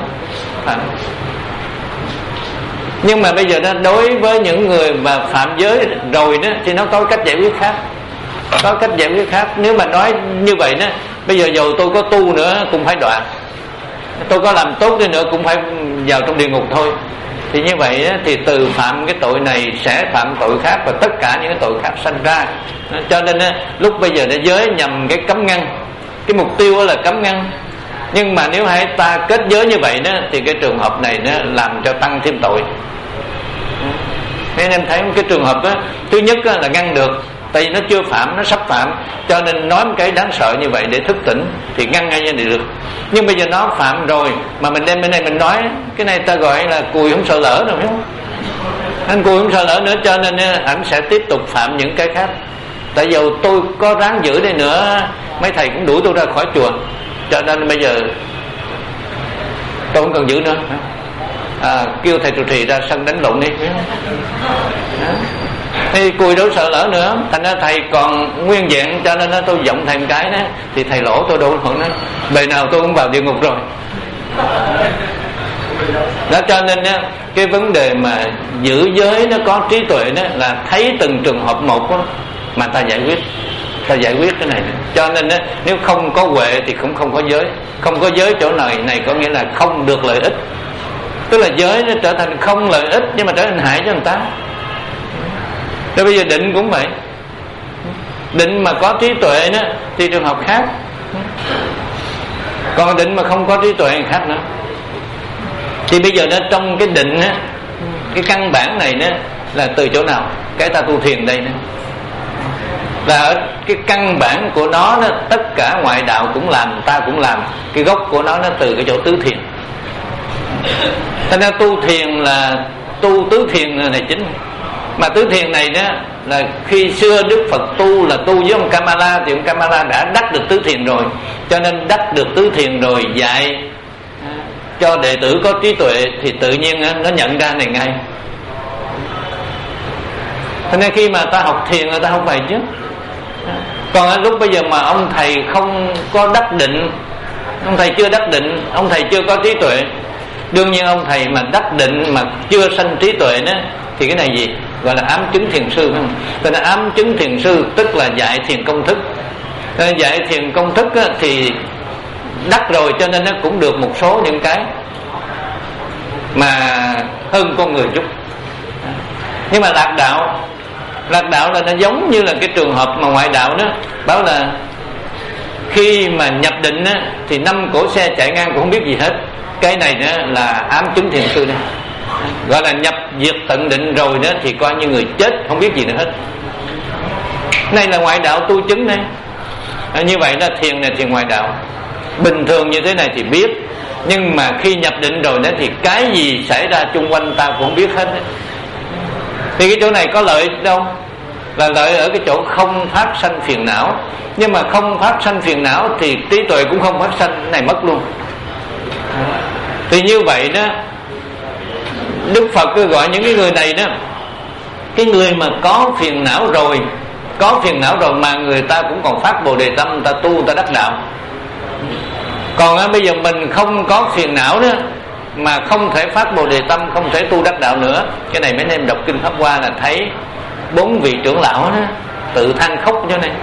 Nhưng mà bây giờ đó, đối với những người mà phạm giới rồi đó thì nó có cách giải quyết khác. Có cách giải quyết khác. Nếu mà nói như vậy đó, bây giờ dù tôi có tu nữa cũng phải đọa, tôi có làm tốt đi nữa cũng phải vào trong địa ngục thôi. Thì như vậy á, thì từ phạm cái tội này sẽ phạm tội khác, và tất cả những cái tội khác sanh ra. Cho nên á, lúc bây giờ đã giới nhằm cái cấm ngăn, cái mục tiêu là cấm ngăn. Nhưng mà nếu hai ta kết giới như vậy đó, thì cái trường hợp này nó làm cho tăng thêm tội. Nên em thấy cái trường hợp đó, thứ nhất là ngăn được, tại vì nó chưa phạm, nó sắp phạm, cho nên nói một cái đáng sợ như vậy để thức tỉnh thì ngăn ngay như này được. Nhưng bây giờ nó phạm rồi mà mình đem bên này mình nói, cái này ta gọi là cùi không sợ lỡ rồi, phải không? Anh cùi không sợ lỡ nữa, cho nên ảnh sẽ tiếp tục phạm những cái khác. Tại dù tôi có ráng giữ đây nữa, mấy thầy cũng đuổi tôi ra khỏi chùa, cho nên bây giờ tôi không cần giữ nữa. À, kêu thầy trụ trì ra sân đánh lộn đi. Thì cùi đâu sợ lỡ nữa. Thành ra thầy còn nguyên vẹn, cho nên tôi giọng thầy một cái đó, thì thầy lỗ tôi đâu thuận đó. Bề nào tôi cũng vào địa ngục rồi. Đó, cho nên á, cái vấn đề mà giữ giới nó có trí tuệ đó là thấy từng trường hợp một đó, mà ta giải quyết, ta giải quyết cái này. Cho nên á, nếu không có huệ thì cũng không có giới. Không có giới chỗ này này có nghĩa là không được lợi ích, tức là giới nó trở thành không lợi ích, nhưng mà trở thành hại cho người ta. Rồi bây giờ định cũng vậy, định mà có trí tuệ đó thì trường hợp khác, còn định mà không có trí tuệ thì khác nữa. Thì bây giờ nó trong cái định á, cái căn bản này đó là từ chỗ nào? Cái ta tu thiền đây nữa, là ở cái căn bản của nó, nó tất cả ngoại đạo cũng làm, ta cũng làm. Cái gốc của nó nó từ cái chỗ tứ thiền. Cho nên tu thiền là tu tứ thiền này chính. Mà tứ thiền này đó là khi xưa Đức Phật tu là tu với ông Kamala, thì ông Kamala đã đắc được tứ thiền rồi. Cho nên đắc được tứ thiền rồi dạy cho đệ tử có trí tuệ thì tự nhiên nó nhận ra này ngay. Cho nên khi mà ta học thiền người ta không phải chứ. Còn lúc bây giờ mà ông thầy không có đắc định, ông thầy chưa đắc định, ông thầy chưa có trí tuệ, đương nhiên ông thầy mà đắc định mà chưa sanh trí tuệ đó, thì cái này gì? Gọi là ám chứng thiền sư, phải không? Tức là ám chứng thiền sư tức là dạy thiền công thức. Dạy thiền công thức á, thì đắc rồi, cho nên nó cũng được một số những cái mà hơn con người chút. Nhưng mà lạc đạo, lạc đạo là nó giống như là cái trường hợp mà ngoại đạo đó, báo là khi mà nhập định á, thì năm cỗ xe chạy ngang cũng không biết gì hết. Cái này đó là ám chứng thiền sư đó, gọi là nhập diệt tận định rồi đó, thì coi như người chết không biết gì nữa hết. Này là ngoại đạo tu chứng đây. À, như vậy là thiền này thiền ngoại đạo. Bình thường như thế này thì biết, nhưng mà khi nhập định rồi đó thì cái gì xảy ra chung quanh ta cũng không biết hết đấy. Thì cái chỗ này có lợi đâu? Là lợi ở cái chỗ không phát sanh phiền não. Nhưng mà không phát sanh phiền não thì trí tuệ cũng không phát sanh, cái này mất luôn. Thì như vậy đó, Đức Phật cứ gọi những cái người này đó, cái người mà có phiền não rồi, có phiền não rồi mà người ta cũng còn phát Bồ Đề tâm, người ta tu, người ta đắc đạo. Còn á, bây giờ mình không có phiền não đó, mà không thể phát Bồ Đề tâm, không thể tu đắc đạo nữa. Cái này mấy anh em đọc kinh Pháp Hoa là thấy bốn vị trưởng lão đó tự than khóc cho này.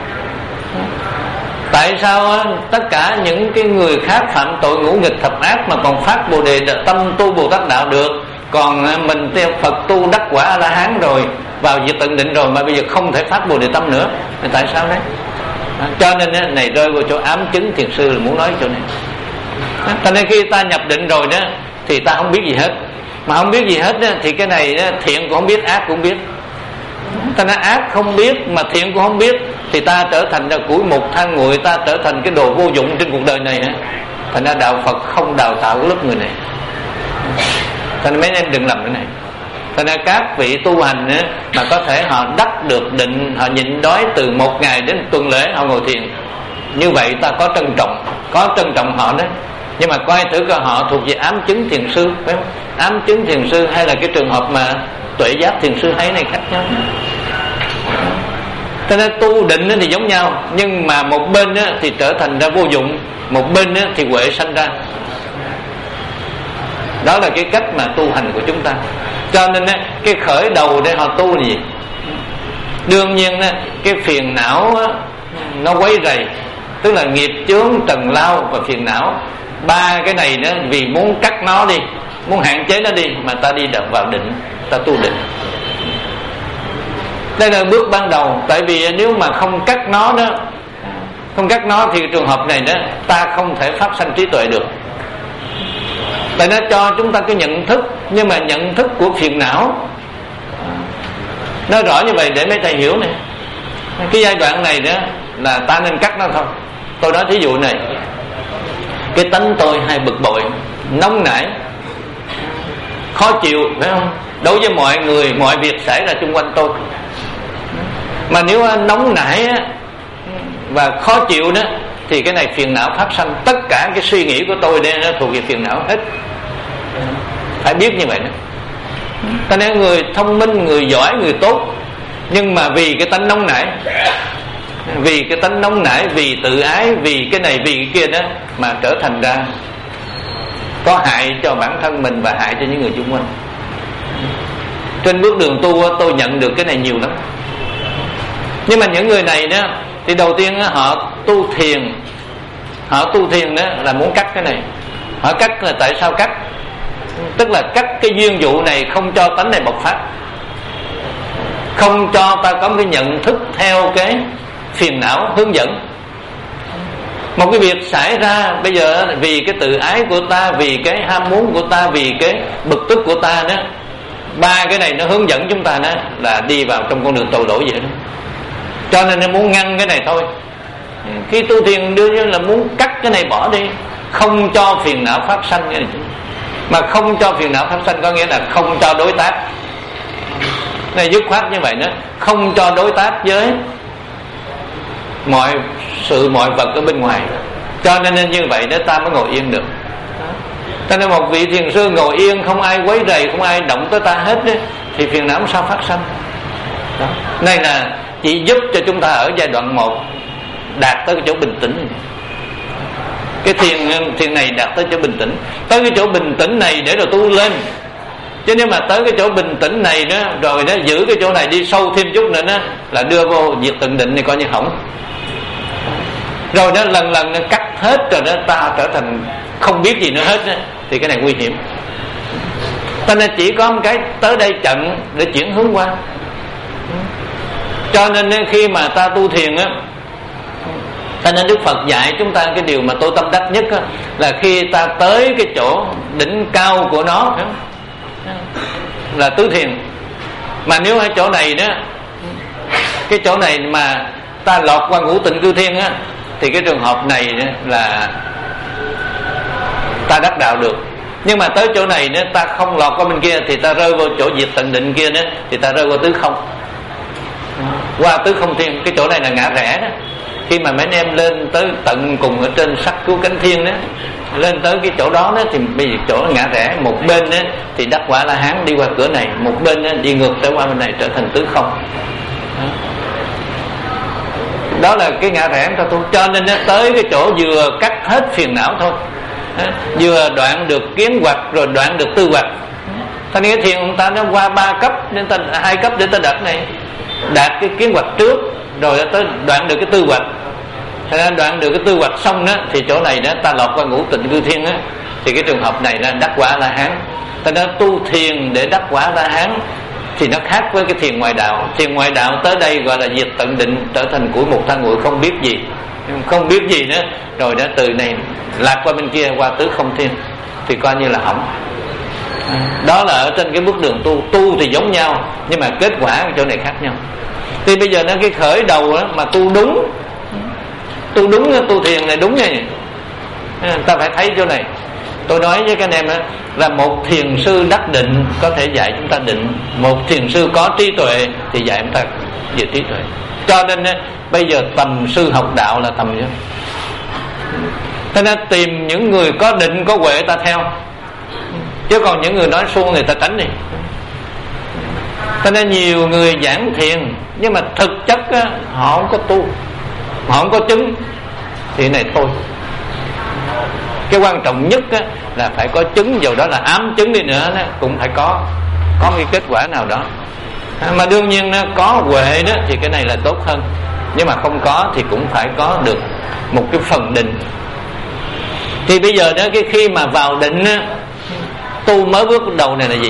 Tại sao á, tất cả những cái người khác phạm tội ngũ nghịch thập ác mà còn phát Bồ Đề tâm tu Bồ Tát đạo được, còn mình theo Phật tu đắc quả A La Hán rồi, vào diệt tận định rồi, mà bây giờ không thể phát Bồ Đề tâm nữa? Thì tại sao đấy? Cho nên á, này rơi vào chỗ ám chứng thiền sư là muốn nói chỗ này. Cho nên khi ta nhập định rồi đó thì ta không biết gì hết. Mà không biết gì hết đó, thì cái này đó, thiện cũng không biết, ác cũng biết. Ta nói ác không biết mà thiện cũng không biết, thì ta trở thành là củi mục than nguội, ta trở thành cái đồ vô dụng trên cuộc đời này. Thành ra đạo Phật không đào tạo cái lớp người này. Thành ra mấy em đừng làm cái này. Thành ra các vị tu hành á, mà có thể họ đắc được định, họ nhịn đói từ một ngày đến tuần lễ họ ngồi thiền, như vậy ta có trân trọng, có trân trọng họ đấy. Nhưng mà coi thử coi họ thuộc về ám chứng thiền sư, phải không? Ám chứng thiền sư hay là cái trường hợp mà tuệ giác thiền sư hay này khác nhau. Cho nên tu định thì giống nhau, nhưng mà một bên thì trở thành ra vô dụng, một bên thì huệ sanh ra. Đó là cái cách mà tu hành của chúng ta. Cho nên cái khởi đầu để họ tu là gì? Đương nhiên cái phiền não nó quấy rầy, tức là nghiệp chướng, trần lao và phiền não. Ba cái này đó, vì muốn cắt nó đi muốn hạn chế nó đi, mà ta đi đập vào định, ta tu định. Đây là bước ban đầu. Tại vì nếu mà không cắt nó đó, không cắt nó thì trường hợp này đó ta không thể phát sanh trí tuệ được. Tại nó cho chúng ta cái nhận thức, nhưng mà nhận thức của phiền não. Nói rõ như vậy để mấy thầy hiểu này. Cái giai đoạn này đó là ta nên cắt nó thôi. Tôi nói thí dụ này, cái tánh tôi hay bực bội, nóng nảy, khó chịu, phải không? Đối với mọi người, mọi việc xảy ra xung quanh tôi. Mà nếu nóng nảy và khó chịu đó thì cái này phiền não phát sanh. Tất cả cái suy nghĩ của tôi đây nó thuộc về phiền não hết. Phải biết như vậy đó. Cho nên người thông minh, người giỏi, người tốt, nhưng mà vì cái tánh nóng nảy, vì cái tánh nóng nảy, vì tự ái, vì cái này, vì cái kia đó, mà trở thành ra có hại cho bản thân mình và hại cho những người xung quanh. Trên bước đường tu tôi nhận được cái này nhiều lắm. Nhưng mà những người này đó thì đầu tiên họ tu thiền, họ tu thiền đó là muốn cắt cái này. Họ cắt là tại sao cắt? Tức là cắt cái duyên vụ này, không cho tánh này bộc phát, không cho ta có cái nhận thức theo cái phiền não hướng dẫn. Một cái việc xảy ra bây giờ vì cái tự ái của ta, vì cái ham muốn của ta, vì cái bực tức của ta đó, ba cái này nó hướng dẫn chúng ta đó là đi vào trong con đường tội lỗi vậy đó. Cho nên nó muốn ngăn cái này thôi. Khi tu thiền đương nhiên là muốn cắt cái này bỏ đi, không cho phiền não phát sanh cái này. Mà không cho phiền não phát sanh có nghĩa là không cho đối tác. Này dứt khoát như vậy đó, không cho đối tác với mọi sự mọi vật ở bên ngoài. Cho nên như vậy đó ta mới ngồi yên được. Cho nên một vị thiền sư ngồi yên, không ai quấy rầy, không ai động tới ta hết đó, thì phiền não sao phát sanh đó. Này là chỉ giúp cho chúng ta ở giai đoạn một đạt tới cái chỗ bình tĩnh. Cái thiền thiền này đạt tới chỗ bình tĩnh. Tới cái chỗ bình tĩnh này để rồi tu lên. Chứ nếu mà tới cái chỗ bình tĩnh này đó, rồi đó giữ cái chỗ này đi sâu thêm chút nữa đó, là đưa vô diệt tận định thì coi như hỏng. Rồi đó lần lần nó cắt hết rồi đó, ta trở thành không biết gì nữa hết đó, thì cái này nguy hiểm. Cho nên chỉ có một cái tới đây chận để chuyển hướng qua. Cho nên khi mà ta tu thiền á, cho nên Đức Phật dạy chúng ta cái điều mà tôi tâm đắc nhất á, là khi ta tới cái chỗ đỉnh cao của nó là tứ thiền. Mà nếu ở chỗ này đó, cái chỗ này mà ta lọt qua ngũ tịnh cư thiên á, thì cái trường hợp này đó là ta đắc đạo được. Nhưng mà tới chỗ này đó ta không lọt qua bên kia thì ta rơi vào chỗ diệt tận định kia đó, thì ta rơi vào tứ không, qua tứ không thiên. Cái chỗ này là ngã rẽ đó. Khi mà mấy anh em lên tới tận cùng ở trên sắc cứu cánh thiên đó, lên tới cái chỗ đó đó thì bây giờ chỗ ngã rẽ, một bên đó thì đắc quả La Hán đi qua cửa này, một bên đó đi ngược trở qua bên này trở thành tứ không. Đó là cái ngã rẽ ta tu. Cho nên nó tới cái chỗ vừa cắt hết phiền não thôi, vừa đoạn được kiến hoạch rồi đoạn được tư hoạch. Thành cái thiền ông ta nó qua ba cấp, nên ta hai cấp để ta đạt này, đạt cái kiến hoạch trước rồi tới đoạn được cái tư hoạch. Thành ra đoạn được cái tư hoạch xong đó thì chỗ này đó ta lọt qua ngũ tịnh cư thiên á, thì cái trường hợp này là đắc quả La Hán. Ta đã tu thiền để đắc quả La Hán thì nó khác với cái thiền ngoại đạo. Thiền ngoại đạo tới đây gọi là diệt tận định, trở thành củi một than nguội, không biết gì, không biết gì nữa, rồi đã từ này lạc qua bên kia qua tứ không thiên thì coi như là hỏng. Đó là ở trên cái bước đường tu. Tu thì giống nhau nhưng mà kết quả ở chỗ này khác nhau. Thì bây giờ nó cái khởi đầu đó, mà tu đúng, tu đúng tu thiền này đúng nha, ta phải thấy chỗ này. Tôi nói với các anh em đó, là một thiền sư đắc định có thể dạy chúng ta định, một thiền sư có trí tuệ thì dạy chúng ta về trí tuệ. Cho nên đó, bây giờ tầm sư học đạo là tầm đó. Thế nên tìm những người có định có huệ ta theo, chứ còn những người nói suông thì ta tránh đi. Cho nên nhiều người giảng thiền nhưng mà thực chất á, họ không có tu, họ không có chứng thì này thôi. Cái quan trọng nhất á, là phải có chứng, dù đó là ám chứng đi nữa đó, cũng phải có có cái kết quả nào đó. Mà đương nhiên nó có huệ đó thì cái này là tốt hơn, nhưng mà không có thì cũng phải có được một cái phần định. Thì bây giờ đó, cái khi mà vào định á, tu mới bước đầu này là gì?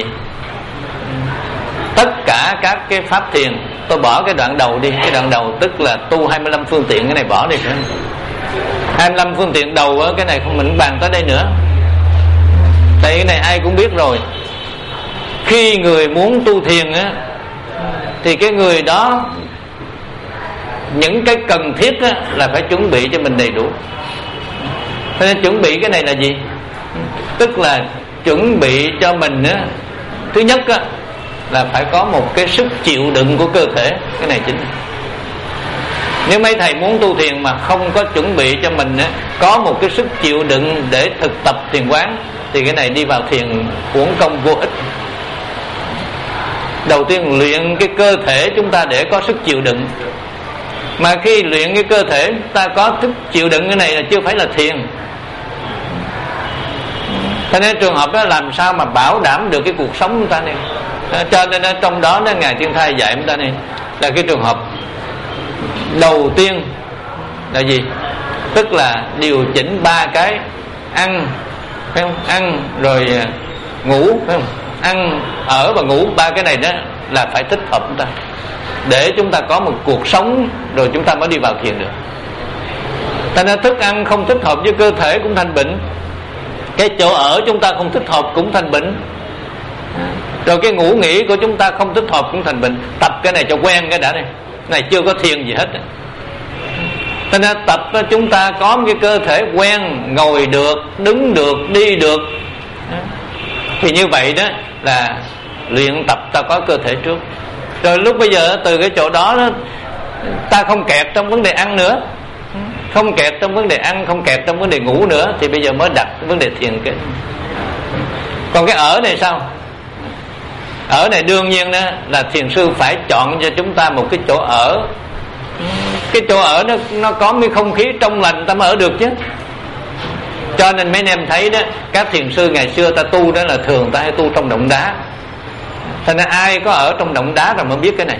Tất cả các cái pháp thiền, tôi bỏ cái đoạn đầu đi. Cái đoạn đầu tức là tu hai mươi lăm phương tiện, cái này bỏ đi. Hai mươi lăm phương tiện đầu cái này không mình bàn tới đây nữa. Tại cái này ai cũng biết rồi. Khi người muốn tu thiền á, thì cái người đó những cái cần thiết á, là phải chuẩn bị cho mình đầy đủ. Cho nên chuẩn bị cái này là gì? Tức là chuẩn bị cho mình á, thứ nhất á, là phải có một cái sức chịu đựng của cơ thể. Cái này chính. Nếu mấy thầy muốn tu thiền mà không có chuẩn bị cho mình á, có một cái sức chịu đựng để thực tập thiền quán, thì cái này đi vào thiền uổng công vô ích. Đầu tiên luyện cái cơ thể chúng ta để có sức chịu đựng. Mà khi luyện cái cơ thể ta có sức chịu đựng, cái này là chưa phải là thiền. Cho nên trường hợp đó làm sao mà bảo đảm được cái cuộc sống của ta này. Cho nên trong đó đó Ngài Thiên Thai dạy chúng ta này là cái trường hợp đầu tiên là gì? Tức là điều chỉnh ba cái: ăn, phải không? Ăn rồi ngủ, phải không? Ăn, ở và ngủ, ba cái này đó là phải thích hợp chúng ta, để chúng ta có một cuộc sống rồi chúng ta mới đi vào thiền được. Thành ra thức ăn không thích hợp với cơ thể cũng thành bệnh. Cái chỗ ở chúng ta không thích hợp cũng thành bệnh. Rồi cái ngủ nghỉ của chúng ta không thích hợp cũng thành bệnh. Tập cái này cho quen cái đã này. Này chưa có thiền gì hết. Thành ra tập chúng ta có một cái cơ thể quen, ngồi được, đứng được, đi được. Thì như vậy đó là luyện tập ta có cơ thể trước. Rồi lúc bây giờ từ cái chỗ đó, đó ta không kẹt trong vấn đề ăn nữa, không kẹt trong vấn đề ăn, không kẹt trong vấn đề ngủ nữa, thì bây giờ mới đặt vấn đề thiền cái. Còn cái ở này sao? Ở này đương nhiên đó là thiền sư phải chọn cho chúng ta một cái chỗ ở. Cái chỗ ở nó nó có cái không khí trong lành ta mới ở được chứ. Cho nên mấy anh em thấy đó, các thiền sư ngày xưa ta tu đó là thường ta hay tu trong động đá. Thành ra ai có ở trong động đá rồi mới biết cái này.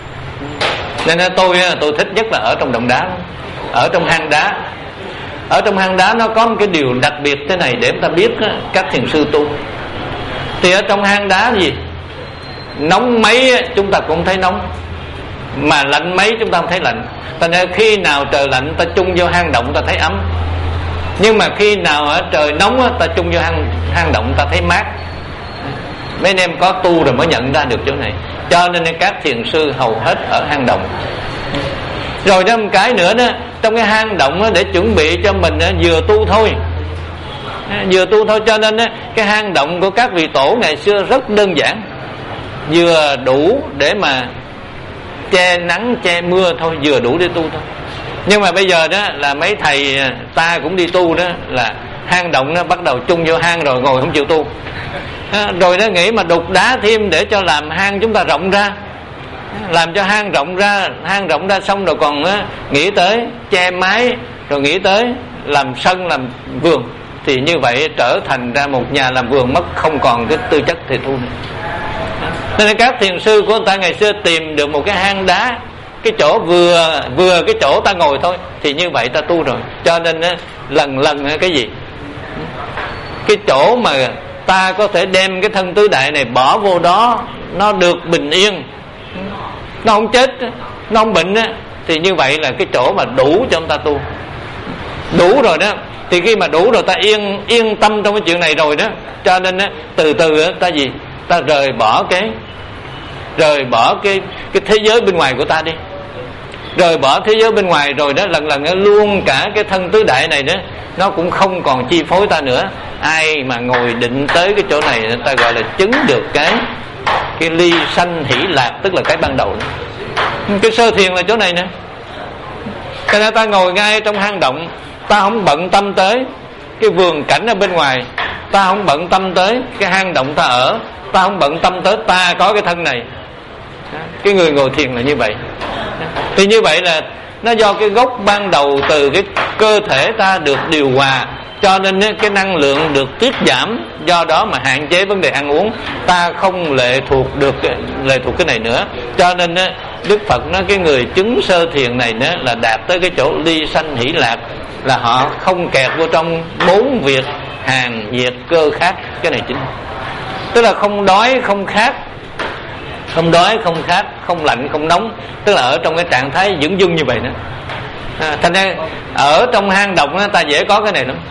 Nên tôi tôi thích nhất là ở trong động đá, ở trong hang đá. Ở trong hang đá nó có một cái điều đặc biệt thế này để chúng ta biết đó, các thiền sư tu. Thì ở trong hang đá gì nóng mấy chúng ta cũng thấy nóng, mà lạnh mấy chúng ta không thấy lạnh. Thành ra khi nào trời lạnh ta chung vô hang động ta thấy ấm, nhưng mà khi nào ở trời nóng ta chung vô hang, hang động ta thấy mát. Mấy anh em có tu rồi mới nhận ra được chỗ này. Cho nên các thiền sư hầu hết ở hang động. Rồi đó một cái nữa đó, trong cái hang động đó, để chuẩn bị cho mình đó, vừa tu thôi, vừa tu thôi. Cho nên đó, cái hang động của các vị tổ ngày xưa rất đơn giản, vừa đủ để mà che nắng che mưa thôi, vừa đủ để tu thôi. Nhưng mà bây giờ đó là mấy thầy ta cũng đi tu đó, là hang động nó bắt đầu chung vô hang rồi ngồi không chịu tu. Rồi nó nghĩ mà đục đá thêm để cho làm hang chúng ta rộng ra, làm cho hang rộng ra, hang rộng ra xong rồi còn á, nghĩ tới che mái, rồi nghĩ tới làm sân làm vườn. Thì như vậy trở thành ra một nhà làm vườn, mất không còn cái tư chất thì tu nữa. Nên các thiền sư của người ta ngày xưa tìm được một cái hang đá, cái chỗ vừa vừa cái chỗ ta ngồi thôi, thì như vậy ta tu rồi. Cho nên á, lần lần cái gì cái chỗ mà ta có thể đem cái thân tứ đại này bỏ vô đó, nó được bình yên, nó không chết, nó không bệnh á, thì như vậy là cái chỗ mà đủ cho ông ta tu. Đủ rồi đó, thì khi mà đủ rồi ta yên yên tâm trong cái chuyện này rồi đó. Cho nên á, từ từ á, ta gì ta rời bỏ cái rời bỏ cái cái thế giới bên ngoài của ta đi, rời bỏ thế giới bên ngoài rồi đó, lần lần luôn cả cái thân tứ đại này đó nó cũng không còn chi phối ta nữa. Ai mà ngồi định tới cái chỗ này ta gọi là chứng được cái cái ly sanh hỷ lạc, tức là cái ban đầu đó. Cái sơ thiền là chỗ này nè. Cho nên ta ngồi ngay trong hang động, ta không bận tâm tới cái vườn cảnh ở bên ngoài, ta không bận tâm tới cái hang động ta ở, ta không bận tâm tới ta có cái thân này. Cái người ngồi thiền là như vậy. Thì như vậy là nó do cái gốc ban đầu từ cái cơ thể ta được điều hòa, cho nên cái năng lượng được tiết giảm, do đó mà hạn chế vấn đề ăn uống. Ta không lệ thuộc được lệ thuộc cái này nữa. Cho nên Đức Phật nói cái người chứng sơ thiền này đó là đạt tới cái chỗ ly sanh hỷ lạc, là họ không kẹt vô trong bốn việc hàng diệt cơ khác. Cái này chính. tức là không đói không khát, không đói không khát, không lạnh không nóng, tức là ở trong cái trạng thái dưỡng dưng như vậy đó. À, thành ra ở trong hang động đó, ta dễ có cái này lắm.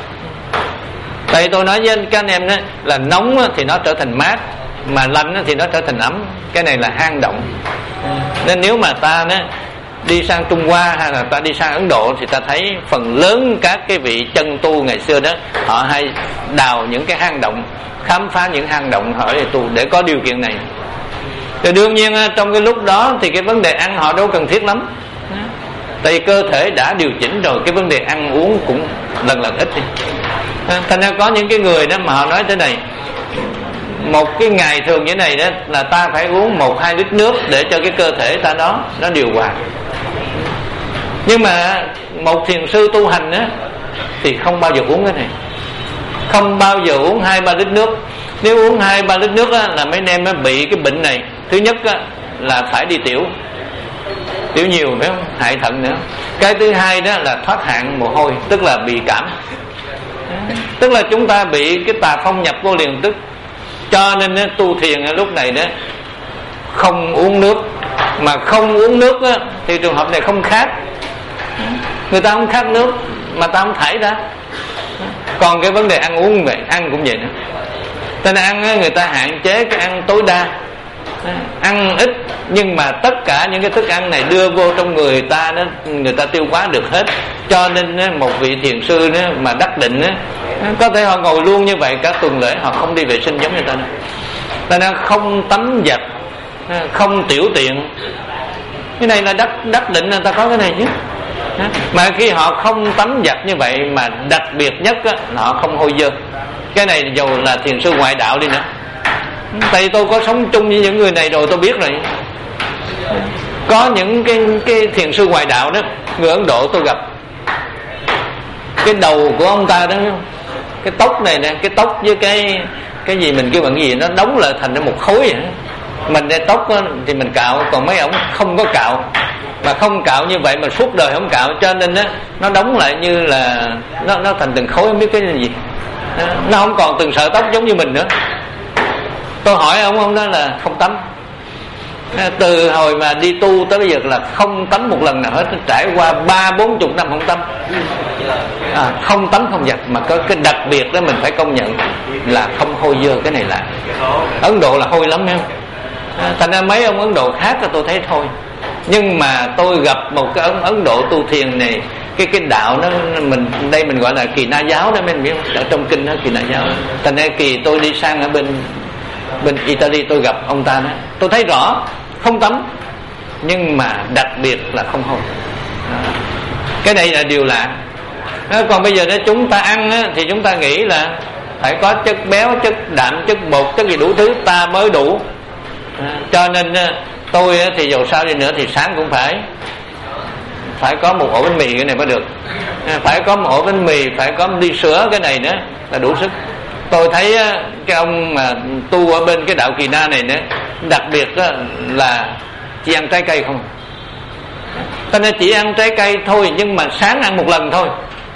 Tại tôi nói với các anh em đó, là nóng đó, thì nó trở thành mát, mà lạnh đó, thì nó trở thành ấm. Cái này là hang động. Nên nếu mà ta đó, đi sang Trung Hoa hay là ta đi sang Ấn Độ thì ta thấy phần lớn các cái vị chân tu ngày xưa đó, họ hay đào những cái hang động, khám phá những hang động họ để tu để có điều kiện này. Thì đương nhiên trong cái lúc đó thì cái vấn đề ăn họ đâu cần thiết lắm, tại vì cơ thể đã điều chỉnh rồi, cái vấn đề ăn uống cũng lần lần ít đi. Thành ra có những cái người đó mà họ nói thế này: một cái ngày thường như thế này đó là ta phải uống một hai lít nước để cho cái cơ thể ta đó nó điều hòa. Nhưng mà một thiền sư tu hành á thì không bao giờ uống cái này, không bao giờ uống hai ba lít nước. Nếu uống hai ba lít nước á, là mấy anh em nó bị cái bệnh này. Thứ nhất á, là phải đi tiểu, tiểu nhiều phải không? Hại thận nữa. Cái thứ hai đó là thoát hạn mồ hôi, tức là bị cảm. Tức là chúng ta bị cái tà phong nhập vô liền tức. Cho nên á, tu thiền á, lúc này đó không uống nước. Mà không uống nước á, thì trường hợp này không khát. Người ta không khát nước mà ta không thải ra. Còn cái vấn đề ăn uống vậy, ăn cũng vậy nữa. Cho nên ăn á, người ta hạn chế cái ăn tối đa, ăn ít, nhưng mà tất cả những cái thức ăn này đưa vô trong người ta đó, người ta tiêu hóa được hết. Cho nên một vị thiền sư đó mà đắc định đó, có thể họ ngồi luôn như vậy cả tuần lễ, họ không đi vệ sinh giống như ta đâu. Ta nên không tắm giặt, không tiểu tiện. Cái này là đắc đắc định người ta có cái này chứ. Mà khi họ không tắm giặt như vậy, mà đặc biệt nhất á, là họ không hôi dơ. Cái này dù là thiền sư ngoại đạo đi nữa. Tại vì tôi có sống chung với những người này rồi, tôi biết rồi. Có những cái, cái thiền sư ngoại đạo đó, người Ấn Độ tôi gặp, cái đầu của ông ta đó, cái tóc này nè, cái tóc với cái cái gì mình kêu bằng cái gì, nó đóng lại thành ra một khối vậy. Mình để tóc đó, thì mình cạo, còn mấy ổng không có cạo. Mà không cạo như vậy mà suốt đời không cạo, cho nên đó, nó đóng lại như là nó, nó thành từng khối, không biết cái gì. Nó không còn từng sợi tóc giống như mình nữa. Tôi hỏi ông, ông đó là không tắm. Từ hồi mà đi tu tới bây giờ là không tắm một lần nào hết, trải qua ba bốn chục năm không tắm. À, không tắm không giặt. Mà có cái đặc biệt đó mình phải công nhận là không hôi dơ. Cái này là Ấn Độ là hôi lắm, hiểu không? À, thành ra mấy ông Ấn Độ khác là tôi thấy thôi. Nhưng mà tôi gặp một cái Ấn, Ấn Độ tu thiền này, cái cái đạo nó mình đây mình gọi là Kỳ Na giáo đó, mình biết ở trong kinh đó Kỳ Na giáo. Thành ra kỳ tôi đi sang ở bên bên Italy, tôi gặp ông ta đó, tôi thấy rõ không tắm, nhưng mà đặc biệt là không hôi. Cái này là điều lạ. Còn bây giờ đó chúng ta ăn á, thì chúng ta nghĩ là phải có chất béo, chất đạm, chất bột, chất gì đủ thứ ta mới đủ. Cho nên tôi thì dù sao đi nữa thì sáng cũng phải phải có một ổ bánh mì, cái này mới được. Phải có một ổ bánh mì, phải có một ly sữa, cái này nữa là đủ sức. Tôi thấy cái ông mà tu ở bên cái đạo Kỳ Na này nữa, đặc biệt là chỉ ăn trái cây không. Thành ra chỉ ăn trái cây thôi, nhưng mà sáng ăn một lần thôi.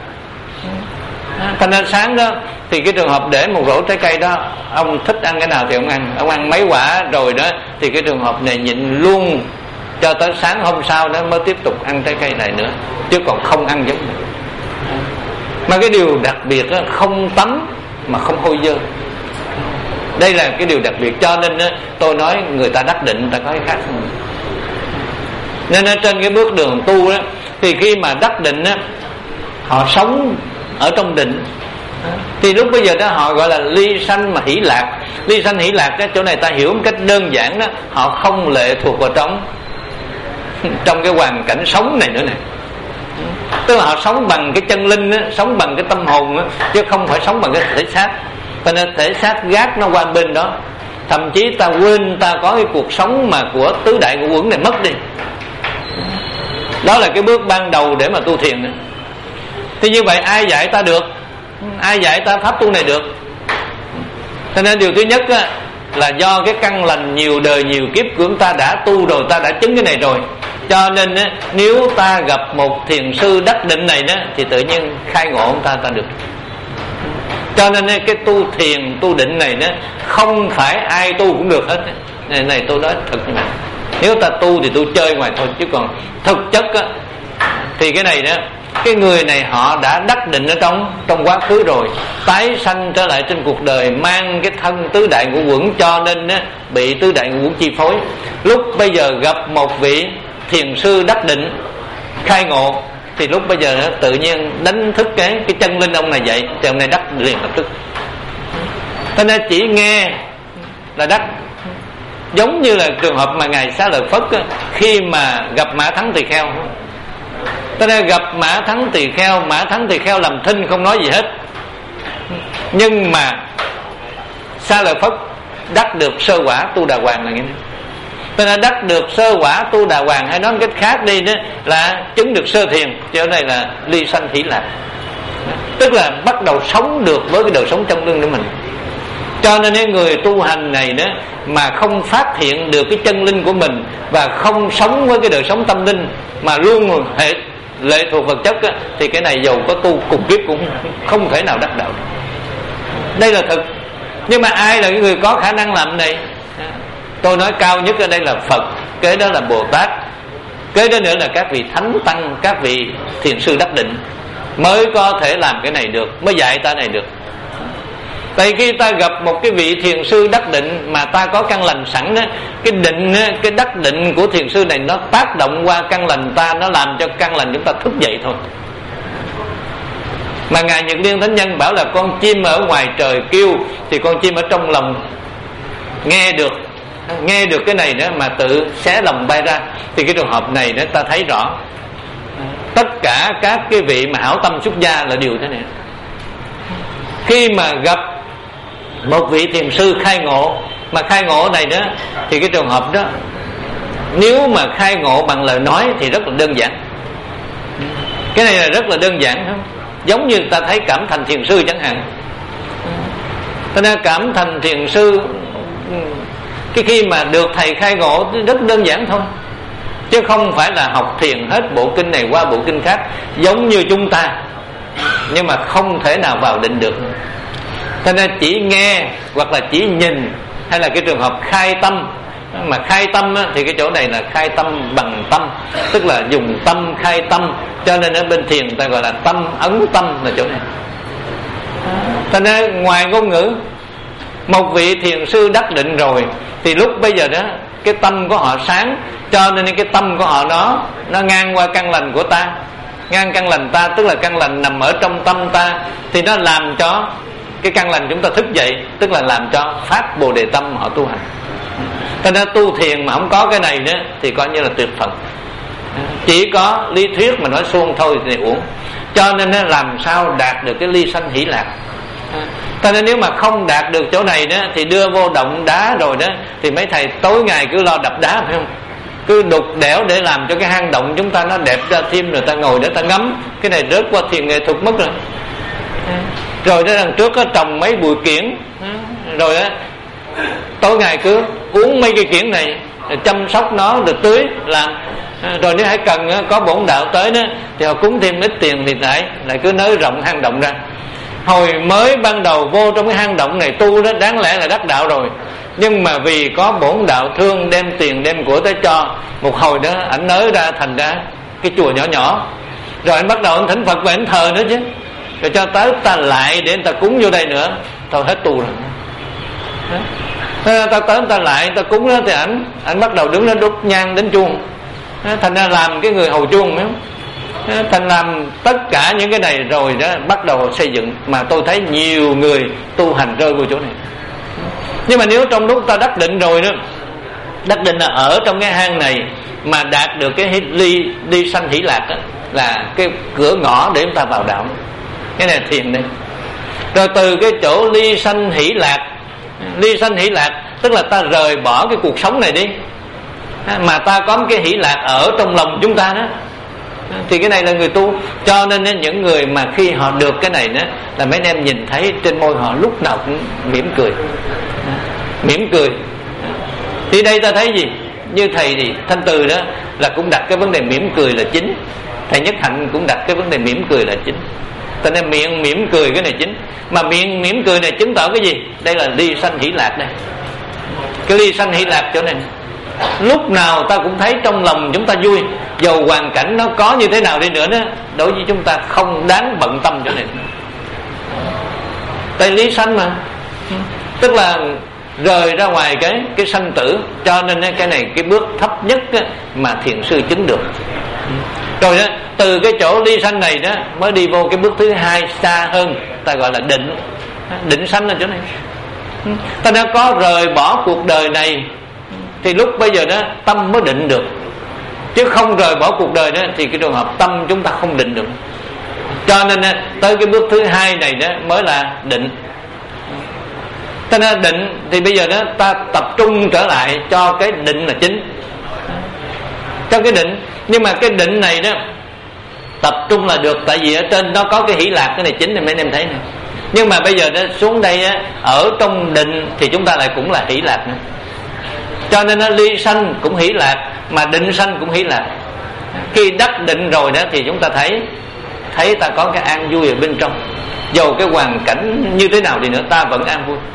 Thành ra sáng đó thì cái trường hợp để một rổ trái cây đó, ông thích ăn cái nào thì ông ăn. Ông ăn mấy quả rồi đó thì cái trường hợp này nhịn luôn cho tới sáng hôm sau đó mới tiếp tục ăn trái cây này nữa, chứ còn không ăn giống này. Mà cái điều đặc biệt đó, không tắm mà không hôi dơ. Đây là cái điều đặc biệt. Cho nên đó, tôi nói người ta đắc định, người ta có cái khác không. Nên ở trên cái bước đường tu đó, thì khi mà đắc định đó, họ sống ở trong định, thì lúc bây giờ đó họ gọi là ly sanh mà hỷ lạc. Ly sanh hỷ lạc cái chỗ này ta hiểu một cách đơn giản đó, họ không lệ thuộc vào trong trong cái hoàn cảnh sống này nữa này. Tức là họ sống bằng cái chân linh đó, sống bằng cái tâm hồn đó, chứ không phải sống bằng cái thể xác. Cho nên thể xác gác nó qua bên đó. Thậm chí ta quên ta có cái cuộc sống mà của tứ đại ngũ uẩn này mất đi. Đó là cái bước ban đầu để mà tu thiền nữa. Thì như vậy ai dạy ta được? Ai dạy ta pháp tu này được? Cho nên điều thứ nhất á, là do cái căn lành nhiều đời nhiều kiếp của chúng ta đã tu rồi, ta đã chứng cái này rồi. Cho nên á, nếu ta gặp một thiền sư đắc định này đó, thì tự nhiên khai ngộ ông ta ta được. Cho nên cái tu thiền, tu định này đó không phải ai tu cũng được hết. Này, này tôi nói thật như vậy. Nếu ta tu thì tôi chơi ngoài thôi, chứ còn thực chất á, thì cái này đó, cái người này họ đã đắc định ở trong trong quá khứ rồi, tái sanh trở lại trên cuộc đời, mang cái thân tứ đại ngũ uẩn, cho nên á, bị tứ đại ngũ uẩn chi phối. Lúc bây giờ gặp một vị thiền sư đắc định khai ngộ, thì lúc bây giờ đó, tự nhiên đánh thức cái cái chân linh ông này dậy, thì ông này đắc liền lập tức. Cho nên chỉ nghe là đắc. Giống như là trường hợp mà ngài Xá Lợi Phất á, khi mà gặp Mã Thắng Tỳ Kheo, cho nên gặp Mã Thắng Tỳ Kheo, Mã Thắng Tỳ Kheo làm thinh không nói gì hết, nhưng mà Xá Lợi Phất đắc được sơ quả tu đà hoàng là như thế. Cho nên đắc được sơ quả tu đà hoàng, hay nói cách khác đi đó là chứng được sơ thiền, cho đây là ly sanh hỷ lạc, tức là bắt đầu sống được với cái đời sống trong lưng của mình. Cho nên cái người tu hành này đó mà không phát hiện được cái chân linh của mình, và không sống với cái đời sống tâm linh, mà luôn hệ lệ thuộc vật chất á, thì cái này dầu có tu cùng kiếp cũng không thể nào đắc đạo. Đây là thực. Nhưng mà ai là cái người có khả năng làm này? Tôi nói cao nhất ở đây là Phật, kế đó là Bồ Tát, kế đó nữa là các vị thánh tăng, các vị thiền sư đắc định mới có thể làm cái này được, mới dạy ta này được. Tại khi ta gặp một cái vị thiền sư đắc định mà ta có căn lành sẵn đó, cái định, cái đắc định của thiền sư này nó tác động qua căn lành ta, nó làm cho căn lành chúng ta thức dậy thôi. Mà ngài Nhật Liên Thánh Nhân bảo là con chim ở ngoài trời kêu, thì con chim ở trong lòng nghe được, nghe được cái này đó mà tự xé lòng bay ra. Thì cái trường hợp này đó ta thấy rõ tất cả các cái vị mà hảo tâm xuất gia là điều thế này. Khi mà gặp một vị thiền sư khai ngộ, mà khai ngộ này đó, thì cái trường hợp đó nếu mà khai ngộ bằng lời nói thì rất là đơn giản. Cái này là rất là đơn giản không? Giống như ta thấy Cảm Thành thiền sư chẳng hạn. Cho nên Cảm Thành thiền sư cái khi mà được thầy khai ngộ rất đơn giản thôi, chứ không phải là học thiền hết bộ kinh này qua bộ kinh khác giống như chúng ta, nhưng mà không thể nào vào định được. Cho nên chỉ nghe hoặc là chỉ nhìn, hay là cái trường hợp khai tâm. Mà khai tâm á, thì cái chỗ này là khai tâm bằng tâm, tức là dùng tâm khai tâm. Cho nên ở bên thiền ta gọi là tâm ấn tâm là chỗ này. Cho nên ngoài ngôn ngữ, một vị thiền sư đắc định rồi, thì lúc bây giờ đó cái tâm của họ sáng, cho nên cái tâm của họ đó nó ngang qua căn lành của ta. Ngang căn lành ta tức là căn lành nằm ở trong tâm ta, thì nó làm cho cái căn lành chúng ta thức dậy, tức là làm cho phát Bồ Đề tâm họ tu hành. Cho nên tu thiền mà không có cái này nữa thì coi như là tuyệt phật. Chỉ có lý thuyết mà nói suông thôi thì uổng. Cho nên làm sao đạt được cái ly sanh hỷ lạc. Cho nên nếu mà không đạt được chỗ này đó thì đưa vô động đá rồi đó, thì mấy thầy tối ngày cứ lo đập đá phải không? Cứ đục đẽo để làm cho cái hang động chúng ta nó đẹp ra thêm, rồi ta ngồi để ta ngắm. Cái này rớt qua thiền nghệ thuật mất rồi. Rồi đó đằng trước có trồng mấy bụi kiển, rồi á tối ngày cứ uống mấy cái kiển này, chăm sóc nó được tưới làm. Rồi nếu hãy cần có bổn đạo tới đó thì họ cúng thêm ít tiền thì lại lại cứ nới rộng hang động ra. Hồi mới ban đầu vô trong cái hang động này tu đó, đáng lẽ là đắc đạo rồi, nhưng mà vì có bổn đạo thương đem tiền đem của tới cho, một hồi đó ảnh nới ra thành ra cái chùa nhỏ nhỏ. Rồi anh bắt đầu anh thỉnh Phật và anh thờ nữa chứ, rồi cho tới ta lại để người ta cúng vô đây nữa, thôi hết tu rồi. Ta tới người ta lại người ta cúng đó thì ảnh ảnh bắt đầu đứng đó đốt nhang đến chuông, thành ra làm cái người hầu chuông nữa. Thành làm tất cả những cái này rồi đó bắt đầu xây dựng. Mà tôi thấy nhiều người tu hành rơi vào chỗ này. Nhưng mà nếu trong lúc ta đắc định rồi đó, đắc định là ở trong cái hang này mà đạt được cái ly ly sanh hỷ lạc đó, là cái cửa ngõ để chúng ta vào đạo. Cái này là thiền đây. Rồi từ cái chỗ ly sanh hỷ lạc, ly sanh hỷ lạc tức là ta rời bỏ cái cuộc sống này đi, mà ta có một cái hỷ lạc ở trong lòng chúng ta đó, thì cái này là người tu. Cho nên những người mà khi họ được cái này đó, là mấy anh em nhìn thấy trên môi họ lúc nào cũng mỉm cười, mỉm cười. Thì đây ta thấy gì? Như thầy thì Thanh Từ đó là cũng đặt cái vấn đề mỉm cười là chính, thầy Nhất Hạnh cũng đặt cái vấn đề mỉm cười là chính. Cho nên miệng mỉm cười cái này chính. Mà miệng mỉm cười này chứng tỏ cái gì? Đây là ly sanh hỷ lạc đây. Cái ly sanh hỷ lạc chỗ này, lúc nào ta cũng thấy trong lòng chúng ta vui, dầu hoàn cảnh nó có như thế nào đi nữa đó, đối với chúng ta không đáng bận tâm chỗ này. Tại lý sanh mà, tức là rời ra ngoài cái cái sanh tử. Cho nên cái này cái bước thấp nhất mà thiền sư chứng được. Rồi đó, từ cái chỗ ly sanh này đó mới đi vô cái bước thứ hai xa hơn, ta gọi là định. Định sanh là chỗ này. Ta đã có rời bỏ cuộc đời này thì lúc bây giờ đó tâm mới định được. Chứ không rời bỏ cuộc đời đó thì cái trường hợp tâm chúng ta không định được. Cho nên tới cái bước thứ hai này đó mới là định. Ta nên định thì bây giờ đó ta tập trung trở lại cho cái định là chính, cho cái định. Nhưng mà cái định này đó tập trung là được, tại vì ở trên nó có cái hỷ lạc, cái này chính này mấy anh em thấy này. Nhưng mà bây giờ nó xuống đây á, ở trong định thì chúng ta lại cũng là hỷ lạc nữa. Cho nên nó ly sanh cũng hỷ lạc, mà định sanh cũng hỷ lạc. Khi đắc định rồi đó thì chúng ta thấy thấy ta có cái an vui ở bên trong, dầu cái hoàn cảnh như thế nào thì nữa ta vẫn an vui.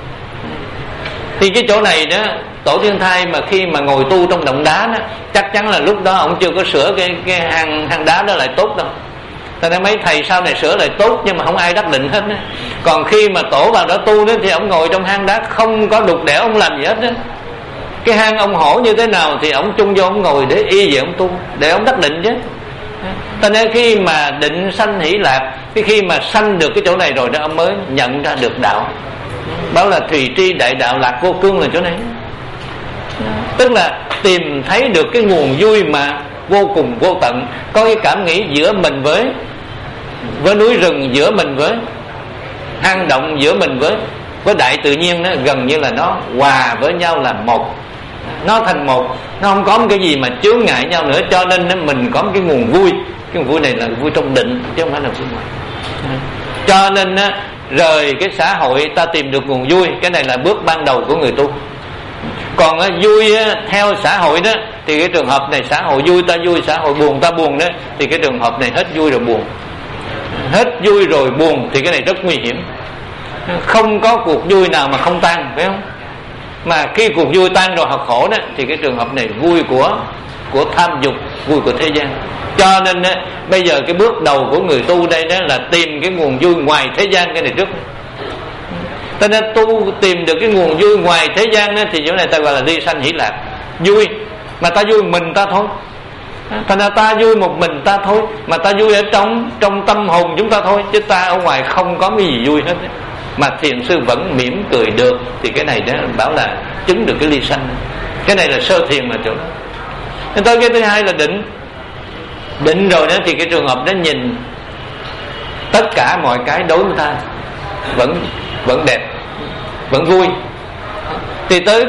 Thì cái chỗ này đó, Tổ Thiên Thai mà khi mà ngồi tu trong động đá đó, chắc chắn là lúc đó ông chưa có sửa cái cái hang hang đá đó lại tốt đâu. Cho nên mấy thầy sau này sửa lại tốt, nhưng mà không ai đắc định hết đó. Còn khi mà tổ vào đó tu đó thì ông ngồi trong hang đá, không có đục đẽo ông làm gì hết đó. Cái hang ông hổ như thế nào thì ông chung vô ông ngồi để y về ông tu, để ông đắc định chứ. Cho nên khi mà định sanh hỷ lạc, cái khi mà sanh được cái chỗ này rồi đó, ông mới nhận ra được đạo. Đó là thùy tri đại đạo lạc vô cương là chỗ này. Tức là tìm thấy được cái nguồn vui mà vô cùng vô tận. Có cái cảm nghĩ giữa mình với với núi rừng, giữa mình với hang động, giữa mình với với đại tự nhiên đó, gần như là nó hòa với nhau là một. Nó thành một, nó không có một cái gì mà chướng ngại nhau nữa. Cho nên mình có một cái nguồn vui. Cái nguồn vui này là vui trong định chứ không phải là vui ngoài. Cho nên rời cái xã hội ta tìm được nguồn vui, cái này là bước ban đầu của người tu. Còn vui theo xã hội đó thì cái trường hợp này xã hội vui ta vui, xã hội buồn ta buồn đó, thì cái trường hợp này hết vui rồi buồn, hết vui rồi buồn thì cái này rất nguy hiểm. Không có cuộc vui nào mà không tan, phải không? Mà khi cuộc vui tan rồi học khổ đó thì cái trường hợp này vui của của tham dục, vui của thế gian. Cho nên á, bây giờ cái bước đầu của người tu đây đó là tìm cái nguồn vui ngoài thế gian cái này trước. Cho nên tu tìm được cái nguồn vui ngoài thế gian đó, thì chỗ này ta gọi là ly sanh hỷ lạc. Vui mà ta vui mình ta thôi. Thành ra ta vui một mình ta thôi, mà ta vui ở trong trong tâm hồn chúng ta thôi, chứ ta ở ngoài không có cái gì vui hết. Mà thiền sư vẫn mỉm cười được thì cái này đó bảo là chứng được cái ly sanh. Cái này là sơ thiền mà chỗ đó. Nên tới cái thứ hai là định. Định rồi đó thì cái trường hợp đó nhìn tất cả mọi cái đối với ta vẫn vẫn đẹp, vẫn vui. Thì tới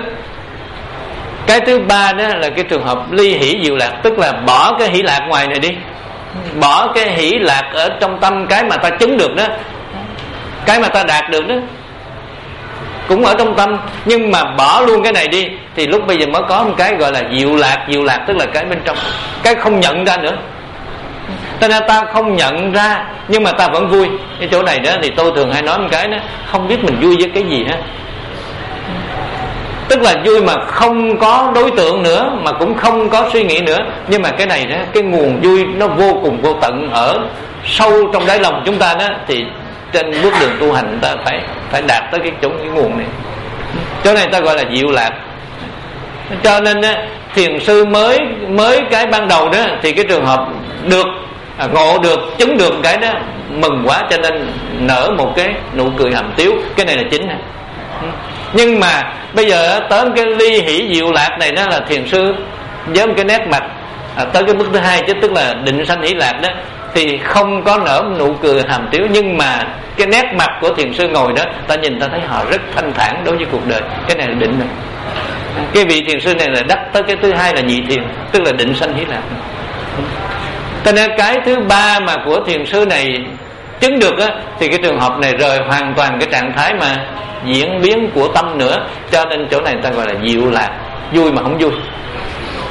cái thứ ba đó là cái trường hợp ly hỷ diệu lạc, tức là bỏ cái hỷ lạc ngoài này đi, bỏ cái hỷ lạc ở trong tâm, cái mà ta chứng được đó, cái mà ta đạt được đó cũng ở trong tâm, nhưng mà bỏ luôn cái này đi thì lúc bây giờ mới có một cái gọi là diệu lạc. Diệu lạc tức là cái bên trong, cái không nhận ra nữa. Cho nên ta không nhận ra nhưng mà ta vẫn vui. Cái chỗ này đó thì tôi thường hay nói một cái đó, không biết mình vui với cái gì hết. Tức là vui mà không có đối tượng nữa, mà cũng không có suy nghĩ nữa. Nhưng mà cái này đó, cái nguồn vui nó vô cùng vô tận ở sâu trong đáy lòng chúng ta đó. Thì trên bước đường tu hành ta phải phải đạt tới cái chỗ cái nguồn này. Chỗ này ta gọi là diệu lạc. Cho nên á, thiền sư mới mới cái ban đầu đó thì cái trường hợp được à, ngộ được, chứng được cái đó mừng quá, cho nên nở một cái nụ cười hàm tiếu. Cái này là chính. Nhưng mà bây giờ tới cái ly hỷ diệu lạc này đó là thiền sư với một cái nét mặt à, tới cái bước thứ hai chứ, tức là định sanh hỷ lạc đó, thì không có nở nụ cười hàm tiếu. Nhưng mà cái nét mặt của thiền sư ngồi đó, ta nhìn ta thấy họ rất thanh thản đối với cuộc đời. Cái này là định rồi. Cái vị thiền sư này là đắc tới cái thứ hai là nhị thiền, tức là định sanh hỷ lạc. Cho nên cái thứ ba mà của thiền sư này chứng được á, thì cái trường hợp này rời hoàn toàn cái trạng thái mà diễn biến của tâm nữa. Cho nên chỗ này ta gọi là diệu lạc, vui mà không vui.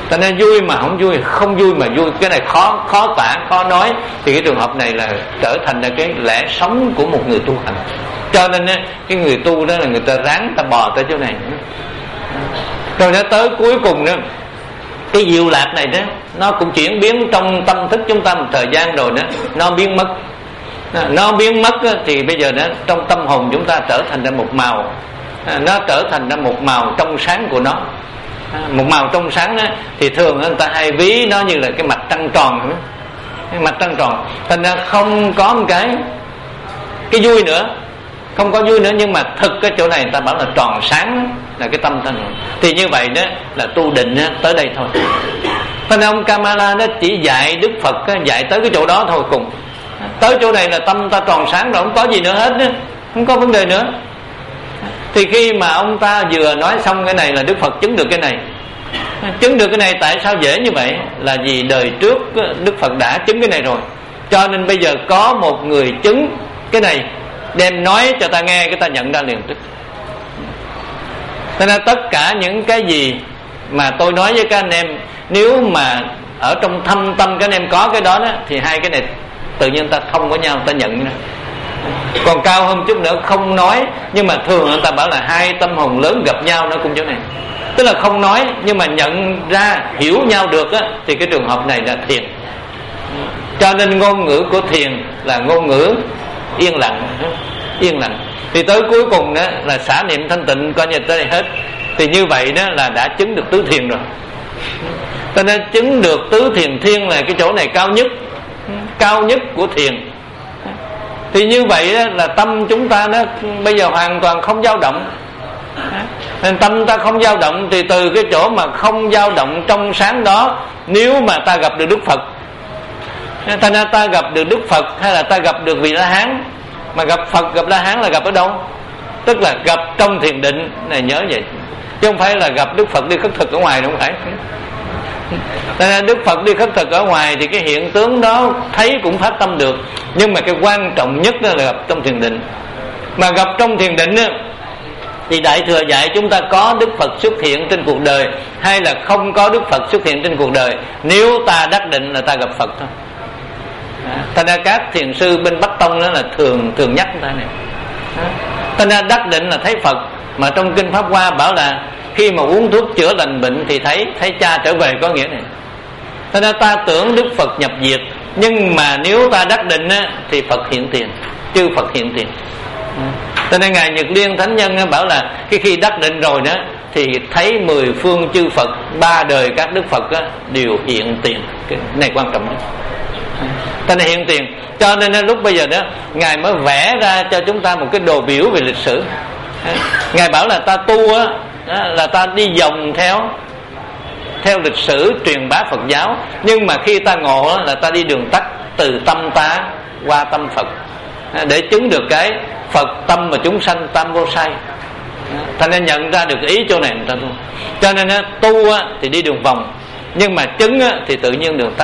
cho nên vui mà không vui, không vui mà vui, cái này khó khó tả, khó nói. Thì cái trường hợp này là trở thành là cái lẽ sống của một người tu hành. Cho nên cái người tu đó là người ta ráng ta bò tới chỗ này. Rồi nó tới cuối cùng đó, cái diệu lạc này đó nó cũng chuyển biến trong tâm thức chúng ta một thời gian rồi đó, nó biến mất. Nó biến mất thì bây giờ đó trong tâm hồn chúng ta trở thành ra một màu, nó trở thành ra một màu trong sáng của nó. Một màu trong sáng đó, thì thường người ta hay ví nó như là cái mặt trăng tròn, cái mặt trăng tròn. Thành ra không có một cái cái vui nữa, không có vui nữa, nhưng mà thực cái chỗ này người ta bảo là tròn sáng, là cái tâm thân. Thì như vậy đó là tu định đó, tới đây thôi. Thành ra ông Kamala nó chỉ dạy Đức Phật dạy tới cái chỗ đó thôi cùng. Tới chỗ này là tâm ta tròn sáng rồi, không có gì nữa hết đó, không có vấn đề nữa. Thì khi mà ông ta vừa nói xong cái này là Đức Phật chứng được cái này. Chứng được cái này tại sao dễ như vậy? Là vì đời trước Đức Phật đã chứng cái này rồi. Cho nên bây giờ có một người chứng cái này, đem nói cho ta nghe, cái ta nhận ra liền tức. Thế nên tất cả những cái gì mà tôi nói với các anh em, nếu mà ở trong thâm tâm các anh em có cái đó, đó thì hai cái này tự nhiên ta thông với nhau, ta nhận ra. Còn cao hơn chút nữa không nói, nhưng mà thường người ta bảo là hai tâm hồn lớn gặp nhau nó cũng chỗ này. Tức là không nói nhưng mà nhận ra, hiểu nhau được á, thì cái trường hợp này là thiền. Cho nên ngôn ngữ của thiền là ngôn ngữ yên lặng, yên lặng. Thì tới cuối cùng đó là xả niệm thanh tịnh, coi như tới đây hết. Thì như vậy đó là đã chứng được tứ thiền rồi. Cho nên chứng được tứ thiền thiên là cái chỗ này cao nhất, cao nhất của thiền. Thì như vậy đó là tâm chúng ta nó bây giờ hoàn toàn không dao động. Nên tâm ta không dao động, thì từ cái chỗ mà không dao động trong sáng đó, nếu mà ta gặp được Đức Phật, ta nên ta gặp được Đức Phật hay là ta gặp được Vị La Hán. Mà gặp Phật gặp La Hán là gặp ở đâu? Tức là gặp trong thiền định này, nhớ vậy. Chứ không phải là gặp Đức Phật đi khất thực ở ngoài, không phải. Nên Đức Phật đi khất thực ở ngoài thì cái hiện tướng đó thấy cũng phát tâm được, nhưng mà cái quan trọng nhất là gặp trong thiền định. Mà gặp trong thiền định á, thì Đại Thừa dạy chúng ta có Đức Phật xuất hiện trên cuộc đời hay là không có Đức Phật xuất hiện trên cuộc đời, nếu ta đắc định là ta gặp Phật thôi. Thành ra các thiền sư bên Bắc Tông đó là thường thường nhắc người ta này. Thành ra đắc định là thấy Phật. Mà trong Kinh Pháp Hoa bảo là khi mà uống thuốc chữa lành bệnh thì thấy thấy cha trở về, có nghĩa này. Thành ra ta tưởng Đức Phật nhập diệt, nhưng mà nếu ta đắc định á, thì Phật hiện tiền, chư Phật hiện tiền. Cho nên Ngài Nhật Liên Thánh Nhân bảo là cái khi đắc định rồi đó thì thấy mười phương chư Phật, ba đời các Đức Phật á, đều hiện tiền. Cái này quan trọng nhất. Cho nên hiện tiền. Cho nên lúc bây giờ đó Ngài mới vẽ ra cho chúng ta một cái đồ biểu về lịch sử. Ngài bảo là ta tu á, là ta đi vòng theo theo lịch sử truyền bá Phật giáo, nhưng mà khi ta ngộ á, là ta đi đường tắt từ tâm ta qua tâm Phật, để chứng được cái Phật tâm và chúng sanh tam vô sai. Thành nên nhận ra được ý chỗ này người ta tu. Cho nên á, tu á, thì đi đường vòng, nhưng mà chứng á, thì tự nhiên đường tắt.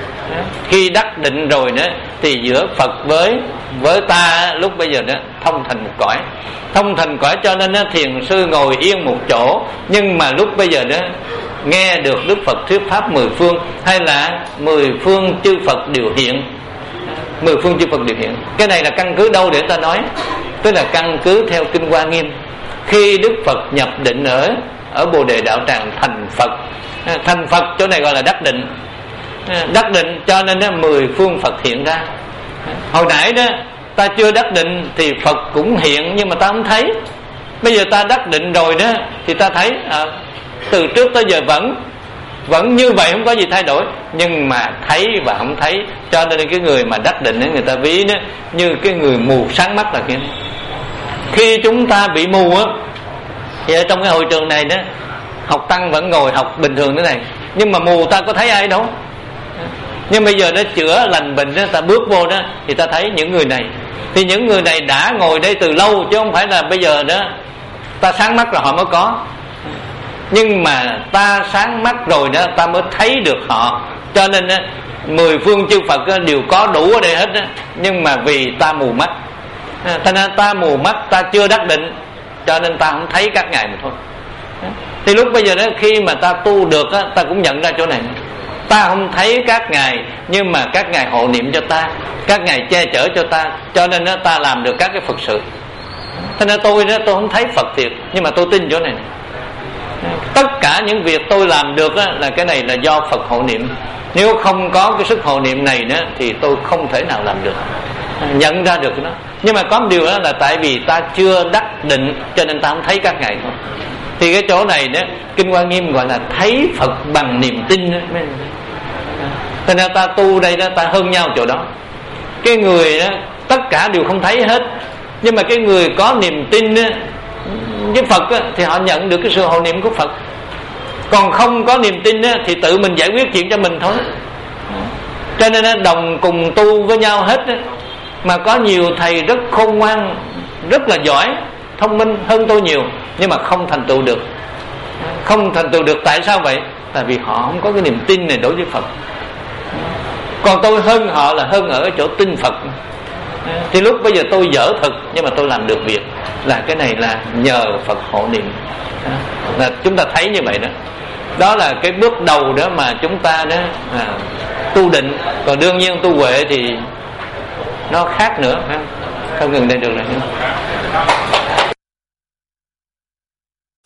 Khi đắc định rồi đó thì giữa Phật với với ta lúc bây giờ đó thông thành một cõi, thông thành cõi. Cho nên đó, thiền sư ngồi yên một chỗ, nhưng mà lúc bây giờ đó nghe được Đức Phật thuyết pháp mười phương, hay là mười phương chư Phật điều hiện, mười phương chư Phật điều hiện. Cái này là căn cứ đâu để ta nói? Tức là căn cứ theo Kinh Hoa Nghiêm. Khi Đức Phật nhập định ở ở Bồ Đề Đạo Tràng thành Phật, thành Phật chỗ này gọi là đắc định. Đắc định cho nên đó mười phương Phật hiện ra. Hồi nãy đó ta chưa đắc định thì Phật cũng hiện, nhưng mà ta không thấy. Bây giờ ta đắc định rồi đó thì ta thấy à, từ trước tới giờ vẫn vẫn như vậy, không có gì thay đổi, nhưng mà thấy và không thấy. Cho nên cái người mà đắc định đó, người ta ví đó như cái người mù sáng mắt là kia. Khi chúng ta bị mù á, thì ở trong cái hội trường này đó, học tăng vẫn ngồi học bình thường thế này, nhưng mà mù ta có thấy ai đâu. Nhưng bây giờ nó chữa lành bệnh đó, ta bước vô đó thì ta thấy những người này. Thì những người này đã ngồi đây từ lâu, chứ không phải là bây giờ đó ta sáng mắt rồi họ mới có. Nhưng mà ta sáng mắt rồi đó ta mới thấy được họ. Cho nên đó, mười phương chư Phật đó, đều có đủ ở đây hết đó. Nhưng mà vì ta mù mắt, cho nên ta mù mắt, ta chưa đắc định, cho nên ta không thấy các ngài mà thôi. Thì lúc bây giờ đó, khi mà ta tu được á, ta cũng nhận ra chỗ này. Ta không thấy các ngài, nhưng mà các ngài hộ niệm cho ta, các ngài che chở cho ta, cho nên đó, ta làm được các cái Phật sự. Thế nên tôi đó, tôi không thấy Phật thiệt, nhưng mà tôi tin chỗ này, này. Tất cả những việc tôi làm được á, là cái này là do Phật hộ niệm. Nếu không có cái sức hộ niệm này nữa thì tôi không thể nào làm được. Nhận ra được nó. Nhưng mà có một điều đó là tại vì ta chưa đắc định, cho nên ta không thấy các ngài thôi. Thì cái chỗ này đó, Kinh Hoa Nghiêm gọi là thấy Phật bằng niềm tin đó. Thế nên ta tu đây đó, ta hơn nhau chỗ đó. Cái người đó tất cả đều không thấy hết, nhưng mà cái người có niềm tin đó, với Phật đó, thì họ nhận được cái sự hộ niệm của Phật. Còn không có niềm tin đó, thì tự mình giải quyết chuyện cho mình thôi. Cho nên đó, đồng cùng tu với nhau hết đó. Mà có nhiều thầy rất khôn ngoan, rất là giỏi, thông minh hơn tôi nhiều, nhưng mà không thành tựu được. Không thành tựu được tại sao vậy? Tại vì họ không có cái niềm tin này đối với Phật. Còn tôi hơn họ là hơn ở chỗ tin Phật. Thì lúc bây giờ tôi dở thực, nhưng mà tôi làm được việc, là cái này là nhờ Phật hộ niệm. Là chúng ta thấy như vậy đó. Đó là cái bước đầu đó mà chúng ta đó à, tu định. Còn đương nhiên tu huệ thì nó khác nữa. Không ngừng đây được rồi.